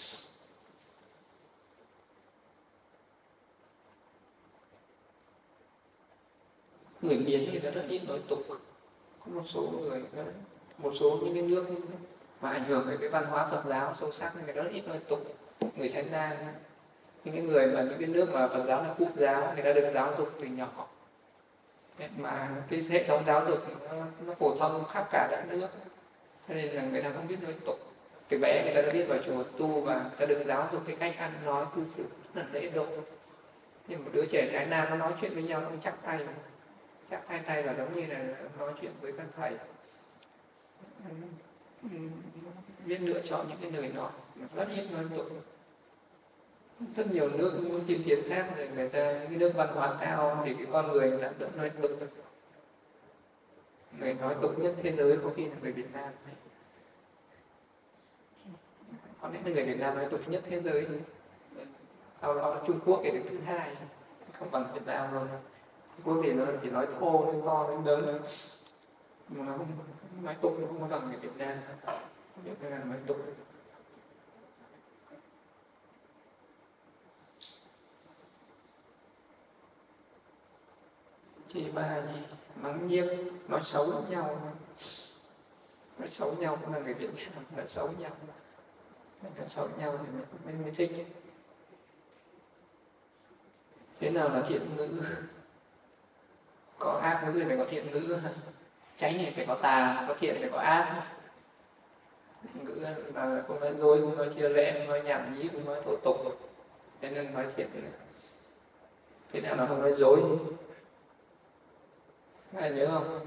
Người Miến người ta rất ít nói tục. Có một số người, một số những cái nước mà ảnh hưởng đến cái văn hóa Phật giáo sâu sắc thì người ta rất ít nói tục. Người Thái Lan, những cái người mà những cái nước mà Phật giáo là quốc giáo, người ta được giáo dục từ nhỏ. Mà cái hệ thống giáo dục nó phổ thông khắp cả đất nước, cho nên là người ta không biết nói tục. Từ bé người ta đã biết vào chùa tu và người ta được giáo dục cái cách ăn nói cư xử rất là lễ độ. Nhưng một đứa trẻ Thái Lan nó nói chuyện với nhau nó chắc tay mà. Chắc hai tay là giống như là nói chuyện với các thầy. Biết lựa chọn những cái lời nói, rất ít nói tục. Rất nhiều nước tiên tiến khác thì người ta những cái nước văn hóa cao thì cái con người ta đỡ nói tục. Người nói tục nhất thế giới có khi là người Việt Nam. Có lẽ là người Việt Nam nói tục nhất thế giới. Sau đó là Trung Quốc thì đứng thứ hai, không bằng Việt Nam rồi. Quốc thì nó chỉ nói thô, nói to, nói lớn, mà nó không nói tục, nó không có bằng người Việt Nam. Việt Nam nói tục. Chê bai, mắng nhiếc, nói xấu nhau. Nói xấu nhau cũng là người Việt Nam, nói xấu nhau. Nói xấu nhau thì mình mới thích. Thế nào là thiện ngữ? Có ác ngữ thì phải có thiện ngữ. Chánh thì phải có tà, có thiện phải có ác. Ngữ là không nói dối, không nói chia rẽ, không nói nhảm nhí, không nói thô tục, thế nên nói thiện. Thế nào nó không nói dối? Ai nhớ không?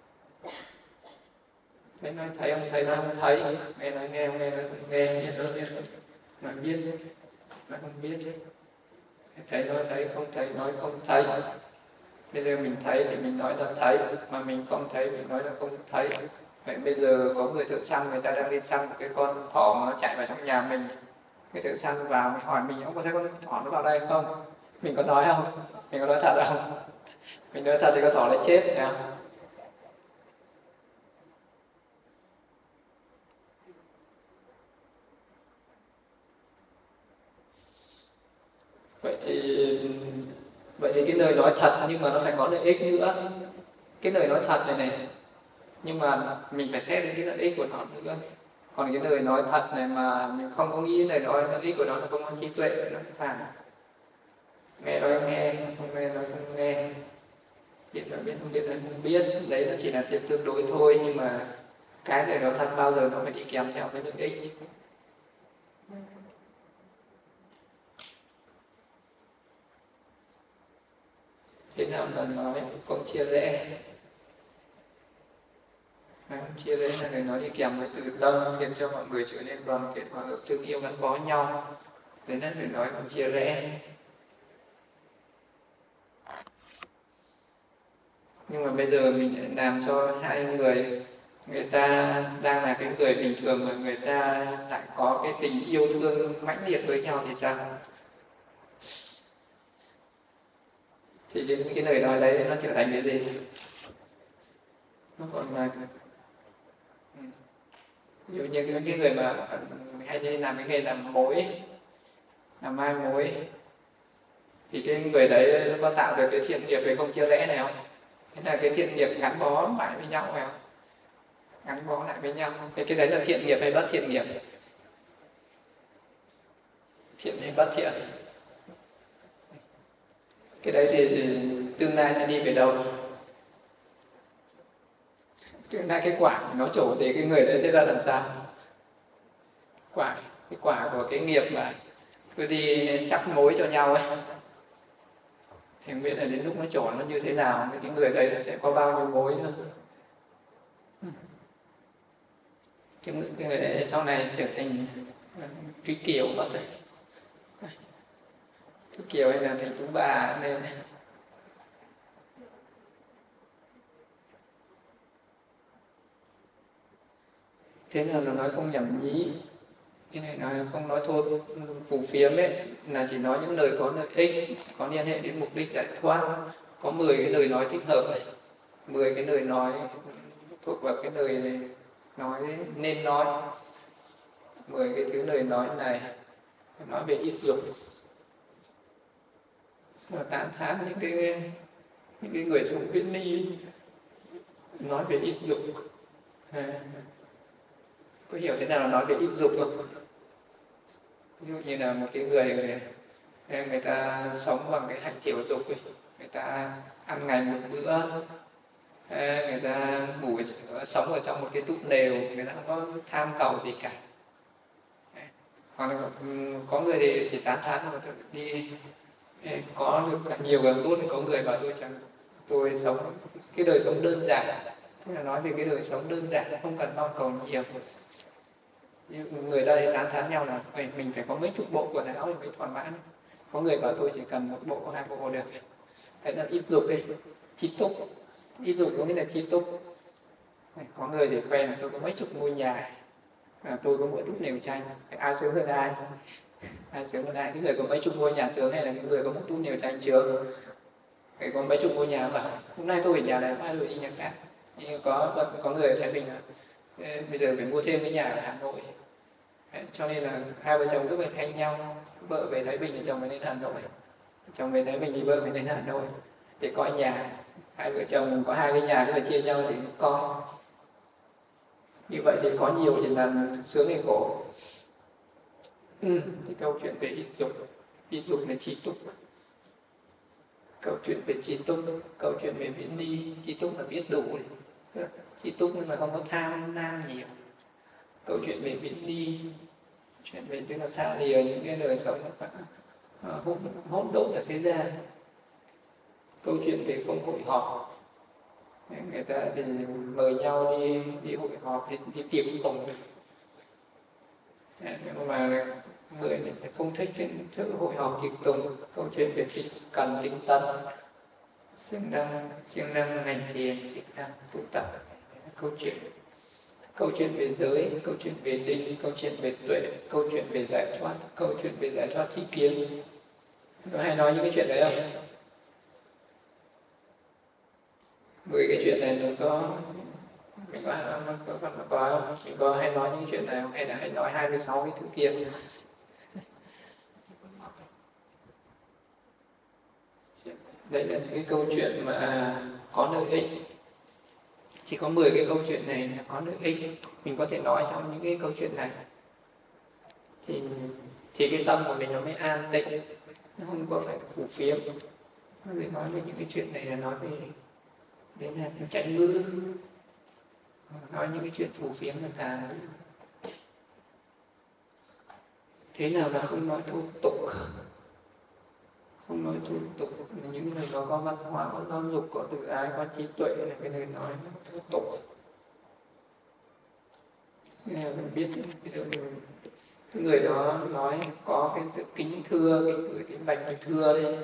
Thế nói thấy không thấy, nói không thấy, nghe nói nghe không nghe, nói không nghe, biết nói biết, nói biết nói không biết. Thấy nói thấy, không thấy nói không thấy. Bây giờ mình thấy thì mình nói là thấy, mà mình không thấy mình nói là không thấy. Vậy bây giờ có người thợ săn, người ta đang đi săn một cái con thỏ mà nó chạy vào trong nhà mình. Cái thợ săn vào, mình hỏi mình, ông có thấy con thỏ nó vào đây không? Mình có nói không? Mình có nói thật không? Mình nói thật thì con thỏ lại chết nhá. Vậy thì cái lời nói thật nhưng mà nó phải có lợi ích nữa. Cái lời nói thật này nhưng mà mình phải xét đến cái lợi ích của nó nữa. Còn cái lời nói thật này mà mình không có nghĩ lời nói lợi ích của nó là không có trí tuệ, nó phản. Nghe nói nghe, không nghe nói không nghe, biết nói biết, không biết nói không biết. Đấy nó chỉ là chuyện tương đối thôi, nhưng mà cái lời nói thật bao giờ nó phải đi kèm theo với lợi ích. Thế nào là nói không chia rẽ? Không chia rẽ là lời nói đi kèm với từ tâm, khiến cho mọi người trở nên đoàn kết và thương yêu gắn bó nhau. Đấy là lời nói không chia rẽ. Nhưng mà bây giờ mình lại làm cho hai người ta đang là cái người bình thường mà người ta lại có cái tình yêu thương mãnh liệt với nhau thì sao? Thì cái lời nói đấy nó trở thành cái gì? Nó còn là ví dụ như cái người mà hay đi làm cái nghề làm mối, làm mai mối, thì cái người đấy nó có tạo được cái thiện nghiệp về không chia rẽ này không? Thế là cái thiện nghiệp gắn bó lại với nhau phải không? Gắn bó lại với nhau. Cái đấy là thiện nghiệp hay bất thiện nghiệp? Thiện hay bất thiện? Cái đấy thì tương lai sẽ đi về đâu? Tương lai cái quả nó trổ thì cái người đấy sẽ ra làm sao? Cái quả của cái nghiệp mà cứ đi chắp mối cho nhau ấy, thì không biết là đến lúc nó trổ nó như thế nào, cái người đấy nó sẽ có bao nhiêu mối nữa. Cái người đấy sau này trở thành Trí Kiều có thể, Trí Kiều hay là thành Tú Bà nên. Thế là nó nói không nhảm nhí, cái này nói không nói thô phù phiếm ấy, là chỉ nói những lời có lợi ích, có liên hệ đến mục đích giải thoát. Có 10 cái lời nói thích hợp này, 10 cái lời nói thuộc vào cái lời nói nên nói. 10 cái thứ lời nói này nói về ít dục, mà tán thán những cái người sống viễn ly, nói về ít dục. Có hiểu thế nào là nói về ít dục không? Ví dụ như là một cái người ta sống bằng cái hạnh thiểu dục ấy. Người ta ăn ngày một bữa, người ta sống ở trong một cái túp lều, người ta không có tham cầu gì cả. Còn có người thì chỉ tán thán mà đi có được cả nhiều càng tốt. Có người bảo tôi sống cái đời sống đơn giản, thế là nói về cái đời sống đơn giản, không cần mong cầu nhiều. Người ta thì tán thán nhau là mình phải có mấy chục bộ quần áo thì mới thỏa mãn. Có người bảo tôi chỉ cần một bộ, 2 bộ được. Đấy là ít dục ấy, chi túc. Ít dục có nghĩa là chi túc. Có người thì khoe là tôi có mấy chục ngôi nhà, tôi có mỗi túp lều tranh. Ai sướng hơn ai? Ai sướng hơn ai? Cái người có mấy chục ngôi nhà sướng hay là cái người có một túp lều tranh sướng? Cái có mấy chục ngôi nhà bảo hôm nay tôi ở nhà này, mai tôi đi nhà khác. Nhưng có người ở Thái Bình là bây giờ phải mua thêm cái nhà ở Hà Nội. Đấy, cho nên là hai vợ chồng cứ phải thay nhau, vợ về Thái Bình thì chồng phải lên Hà Nội, chồng về Thái Bình thì vợ phải lên Hà Nội để coi nhà. Hai vợ chồng có 2 cái nhà cứ phải chia nhau để coi. Như vậy thì có nhiều thì là sướng hay khổ? Cái câu chuyện về ít dục là chi túc. Câu chuyện về chi túc, câu chuyện về viễn ly, chi túc là biết đủ. chi túc nhưng mà không có tham nam nhiều. Câu chuyện về viễn ly, chuyện về tức là xa lìa những cái đời sống hỗn độn ở thế gian. Câu chuyện về không hội họp, người ta thì mời nhau đi hội họp, đi tiệc tùng, nhưng mà người thì không thích cái sự hội họp tiệc tùng. Câu chuyện về cần tinh tấn, siêng năng hành thiền, siêng năng tu tập. Câu chuyện về giới, câu chuyện về định, câu chuyện về tuệ, câu chuyện về giải thoát, câu chuyện về giải thoát tri kiến. Có hay nói những cái chuyện đấy không? 10 cái chuyện này mình có hay nói những chuyện này không? Hay là hay nói 26 cái thứ kia? Đây là những cái câu chuyện mà có lợi ích. Chỉ có 10 cái câu chuyện này là có lợi ích. Mình có thể nói trong những cái câu chuyện này thì cái tâm của mình nó mới an tịnh, nó không có phải phủ phiếm. Người nói về những cái chuyện này là nói về đến là tránh ngữ, nói những cái chuyện phù phiếm người ta. Thế nào là không nói thô tục? Không nói thô tục, những người nó có văn hóa, có giáo dục, có tự ái, có trí tuệ là cái lời nói nó thô tục. Thế nào mình biết cái người đó nói có cái sự kính thưa, cái bạch thưa đấy,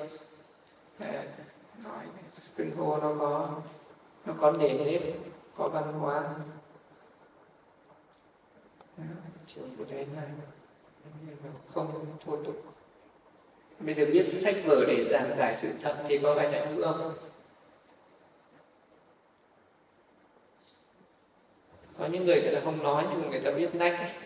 nói xưng hô nó có nề nếp, có văn hóa. Trường của thế này không thô tục. Bây giờ viết sách vở để giảng giải sự thật thì có phải tránh ngữ không? Có những người ta không nói nhưng mà người ta viết nách ấy.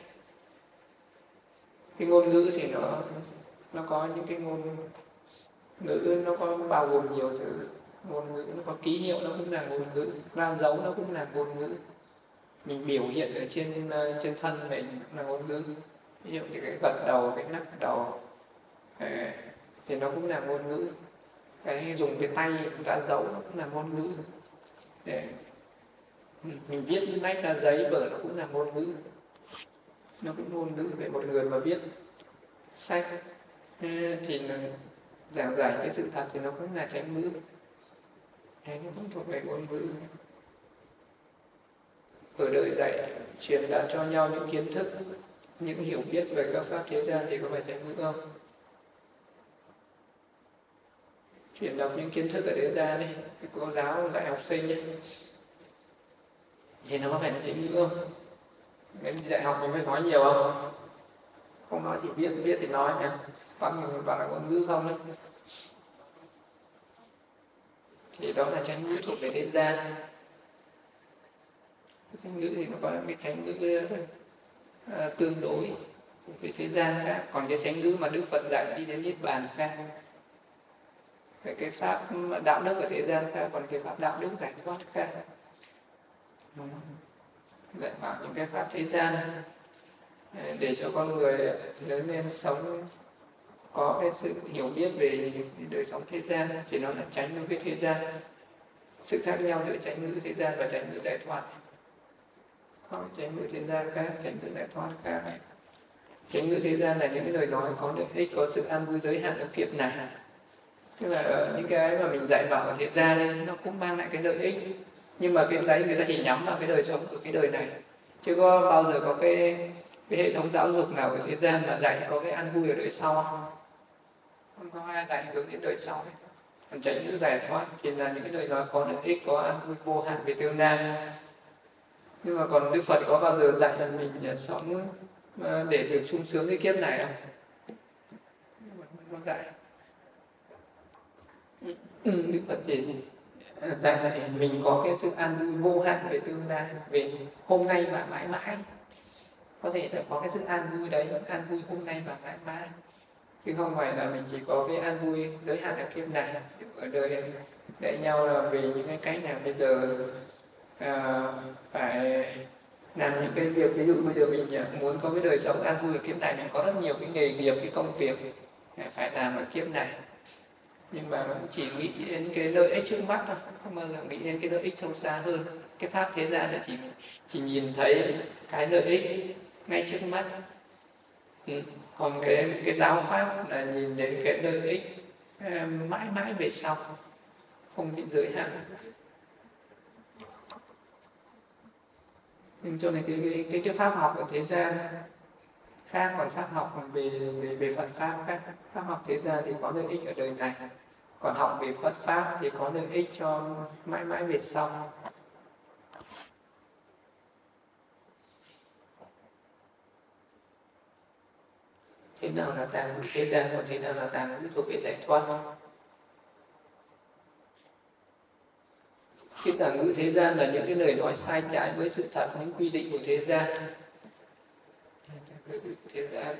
Cái ngôn ngữ thì nó có những cái ngôn ngữ, nó có bao gồm nhiều thứ. Ngôn ngữ nó có ký hiệu, nó cũng là ngôn ngữ, ra dấu nó cũng là ngôn ngữ. Mình biểu hiện ở trên thân mình là ngôn ngữ. Ví dụ như cái gật đầu, cái nắc đầu thì nó cũng là ngôn ngữ. Cái dùng cái tay ra dấu nó cũng là ngôn ngữ. Để mình viết nách ra giấy vở nó cũng là ngôn ngữ. Nó cũng ngôn ngữ. Để một người mà viết sách thì giảng giải cái sự thật thì nó cũng là chánh ngữ. Thế nó cũng thuộc về ngôn ngữ. Ở đời dạy truyền đạt cho nhau những kiến thức, những hiểu biết về các pháp thế gian thì có phải chánh ngữ không? Truyền đọc những kiến thức ở thế gian đi, cái cô giáo dạy học sinh ấy, thì nó có phải là chánh ngữ không? Nên dạy học mình phải nói nhiều không? Không nói thì viết thì nói nhá. Còn mình bảo là ngôn ngữ không ấy. Thì đó là chánh ngữ thuộc về thế gian. Cái chánh ngữ thì nó có cái chánh ngữ tương đối thuộc về thế gian khác. Còn cái chánh ngữ mà Đức Phật dạy đi đến Niết Bàn khác. Cái pháp đạo đức ở thế gian khác, còn cái pháp đạo đức giải thoát khác. Dạy bảo những cái pháp thế gian để cho con người lớn lên sống có cái sự hiểu biết về đời sống thế gian thì nó là tránh ngữ với thế gian. Sự khác nhau giữa tránh ngữ thế gian và tránh ngữ giải thoát. Có tránh ngữ thế gian khác, tránh ngữ giải thoát khác. Tránh ngữ thế gian là những cái lời nói có lợi ích, có sự an vui giới hạn ở kiếp này. Tức là những cái mà mình dạy bảo ở thế gian ấy, nó cũng mang lại cái lợi ích. Nhưng mà cái đấy người ta chỉ nhắm vào cái đời sống của cái đời này. Chứ có bao giờ có cái hệ thống giáo dục nào ở thế gian mà dạy có cái an vui ở đời sau không? Không có ai dạy hướng đến đời sau ấy. Còn tránh ngữ giải thoát thì là những cái lời nói có lợi ích, có an vui vô hạn về tương lai. Nhưng mà còn Đức Phật có bao giờ dạy là mình sống để được sung sướng cái kiếp này không? Không dạy. Đức Phật chỉ dạy là mình có cái sự an vui vô hạn về tương lai, về hôm nay và mãi mãi. Có thể là có cái sự an vui đấy, an vui hôm nay và mãi mãi. Chứ không phải là mình chỉ có cái an vui giới hạn ở kiếp này. Ở đời dạy nhau là về những cái cách nào bây giờ phải làm những cái việc. Ví dụ bây giờ mình muốn có cái đời sống an vui ở kiếp này, mình có rất nhiều cái nghề nghiệp, cái công việc phải làm ở kiếp này. nhưng mà nó chỉ nghĩ đến cái lợi ích trước mắt thôi, không bao giờ nghĩ đến cái lợi ích sâu xa hơn. Cái pháp thế gian là chỉ nhìn thấy cái lợi ích ngay trước mắt. Còn cái giáo pháp là nhìn đến cái lợi ích mãi mãi về sau, không bị giới hạn. Nhưng cho nên cái pháp học ở thế gian khác, còn pháp học về Phật pháp khác. Pháp học thế gian thì có lợi ích ở đời này, còn học về Phật pháp thì có lợi ích cho mãi mãi về sau. Thế nào là tà ngữ thế gian, còn thế nào là tà ngữ thuộc về giải thoát? Cái tà ngữ thế gian là những cái lời nói sai trái với sự thật, những quy định của thế gian. Thế gian,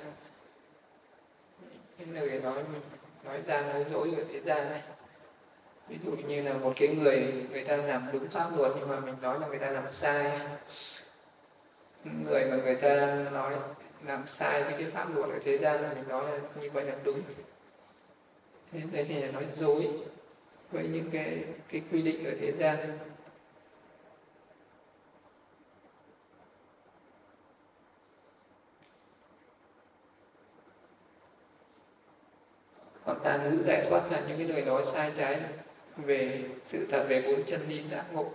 cái lời nói ra nói dối ở thế gian này. Ví dụ như là một cái người ta làm đúng pháp luật nhưng mà mình nói là người ta làm sai. Người mà người ta nói làm sai với cái pháp luật ở thế gian là mình nói là như vậy là đúng. Thế đấy thì là nói dối với những cái quy định ở thế gian. Còn tà ngữ giải thoát là những cái lời nói sai trái về sự thật, về bốn chân lý giác ngộ.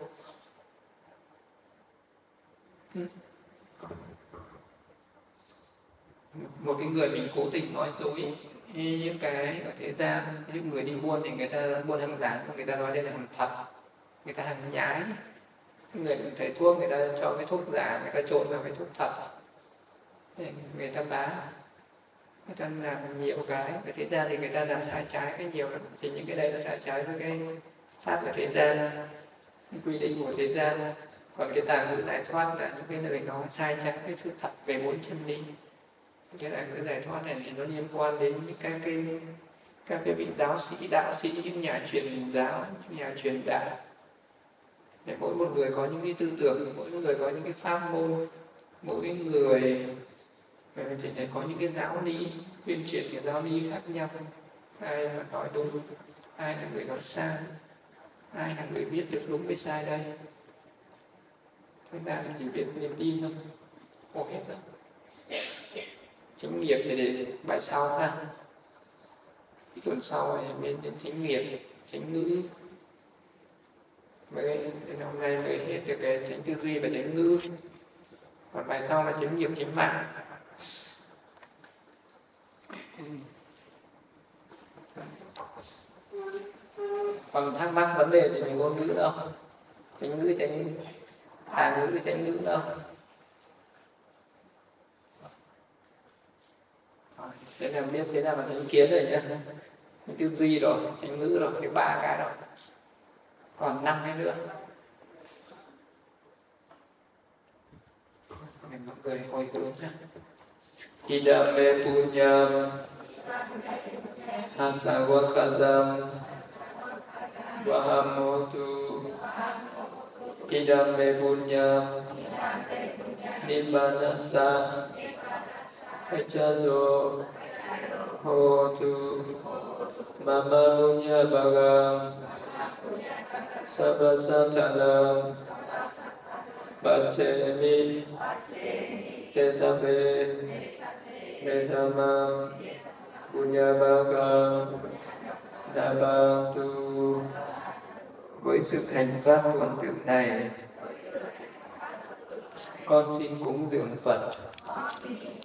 Một cái người mình cố tình nói dối những cái ở thế gian, những người đi buôn thì người ta buôn hàng giả, người ta nói đây là hàng thật, người ta hàng nhái. Người thầy thuốc người ta cho cái thuốc giả, người ta trộn vào cái thuốc thật để người ta bán. Người ta làm nhiều cái ở thế gian thì người ta làm sai trái cái nhiều lắm, thì những cái đây là sai trái với cái pháp của thế gian, cái quy định của thế gian. Còn cái tà ngữ giải thoát là những cái lời nói sai trái cái sự thật về bốn chân lý. Cái tà ngữ giải thoát này thì nó liên quan đến các cái vị giáo sĩ, đạo sĩ, những nhà truyền giáo, những nhà truyền đạo. Để mỗi một người có những cái tư tưởng, mỗi một người có những cái pháp môn, mỗi người thì phải có những cái giáo lý, tuyên truyền cái giáo lý khác nhau. Ai là nói đúng, ai là người nói sai, ai là người biết được đúng với sai đây. Thế ra là chỉ biết niềm tin thôi, có hết rồi. Chánh nghiệp thì để bài sau ha. Tuần sau thì bên đến chánh nghiệp, chánh ngữ. Với hôm nay mới hết được cái chánh tư duy và chánh ngữ. Còn bài sau là chánh nghiệp, chánh mạng. Còn thắc mắc vấn đề thì mình ngôn ngữ đâu, chánh ngữ, tà ngữ, chánh ngữ đâu. Thế là biết thế nào là chánh kiến rồi nhé, chánh tư duy rồi, chánh ngữ rồi, cái 3 cái rồi. Còn 5 cái nữa. Để mọi người hồi hướng nhé. Idame punyam asawakazam vahamotu idame punyam nibbanasa pachazo hotu mama punya bhagam sabbasatanam bhatsemi tesape mesamam punya bhagam Dabatu. Với sự hành pháp tuần tự này, con xin cúng dường Phật.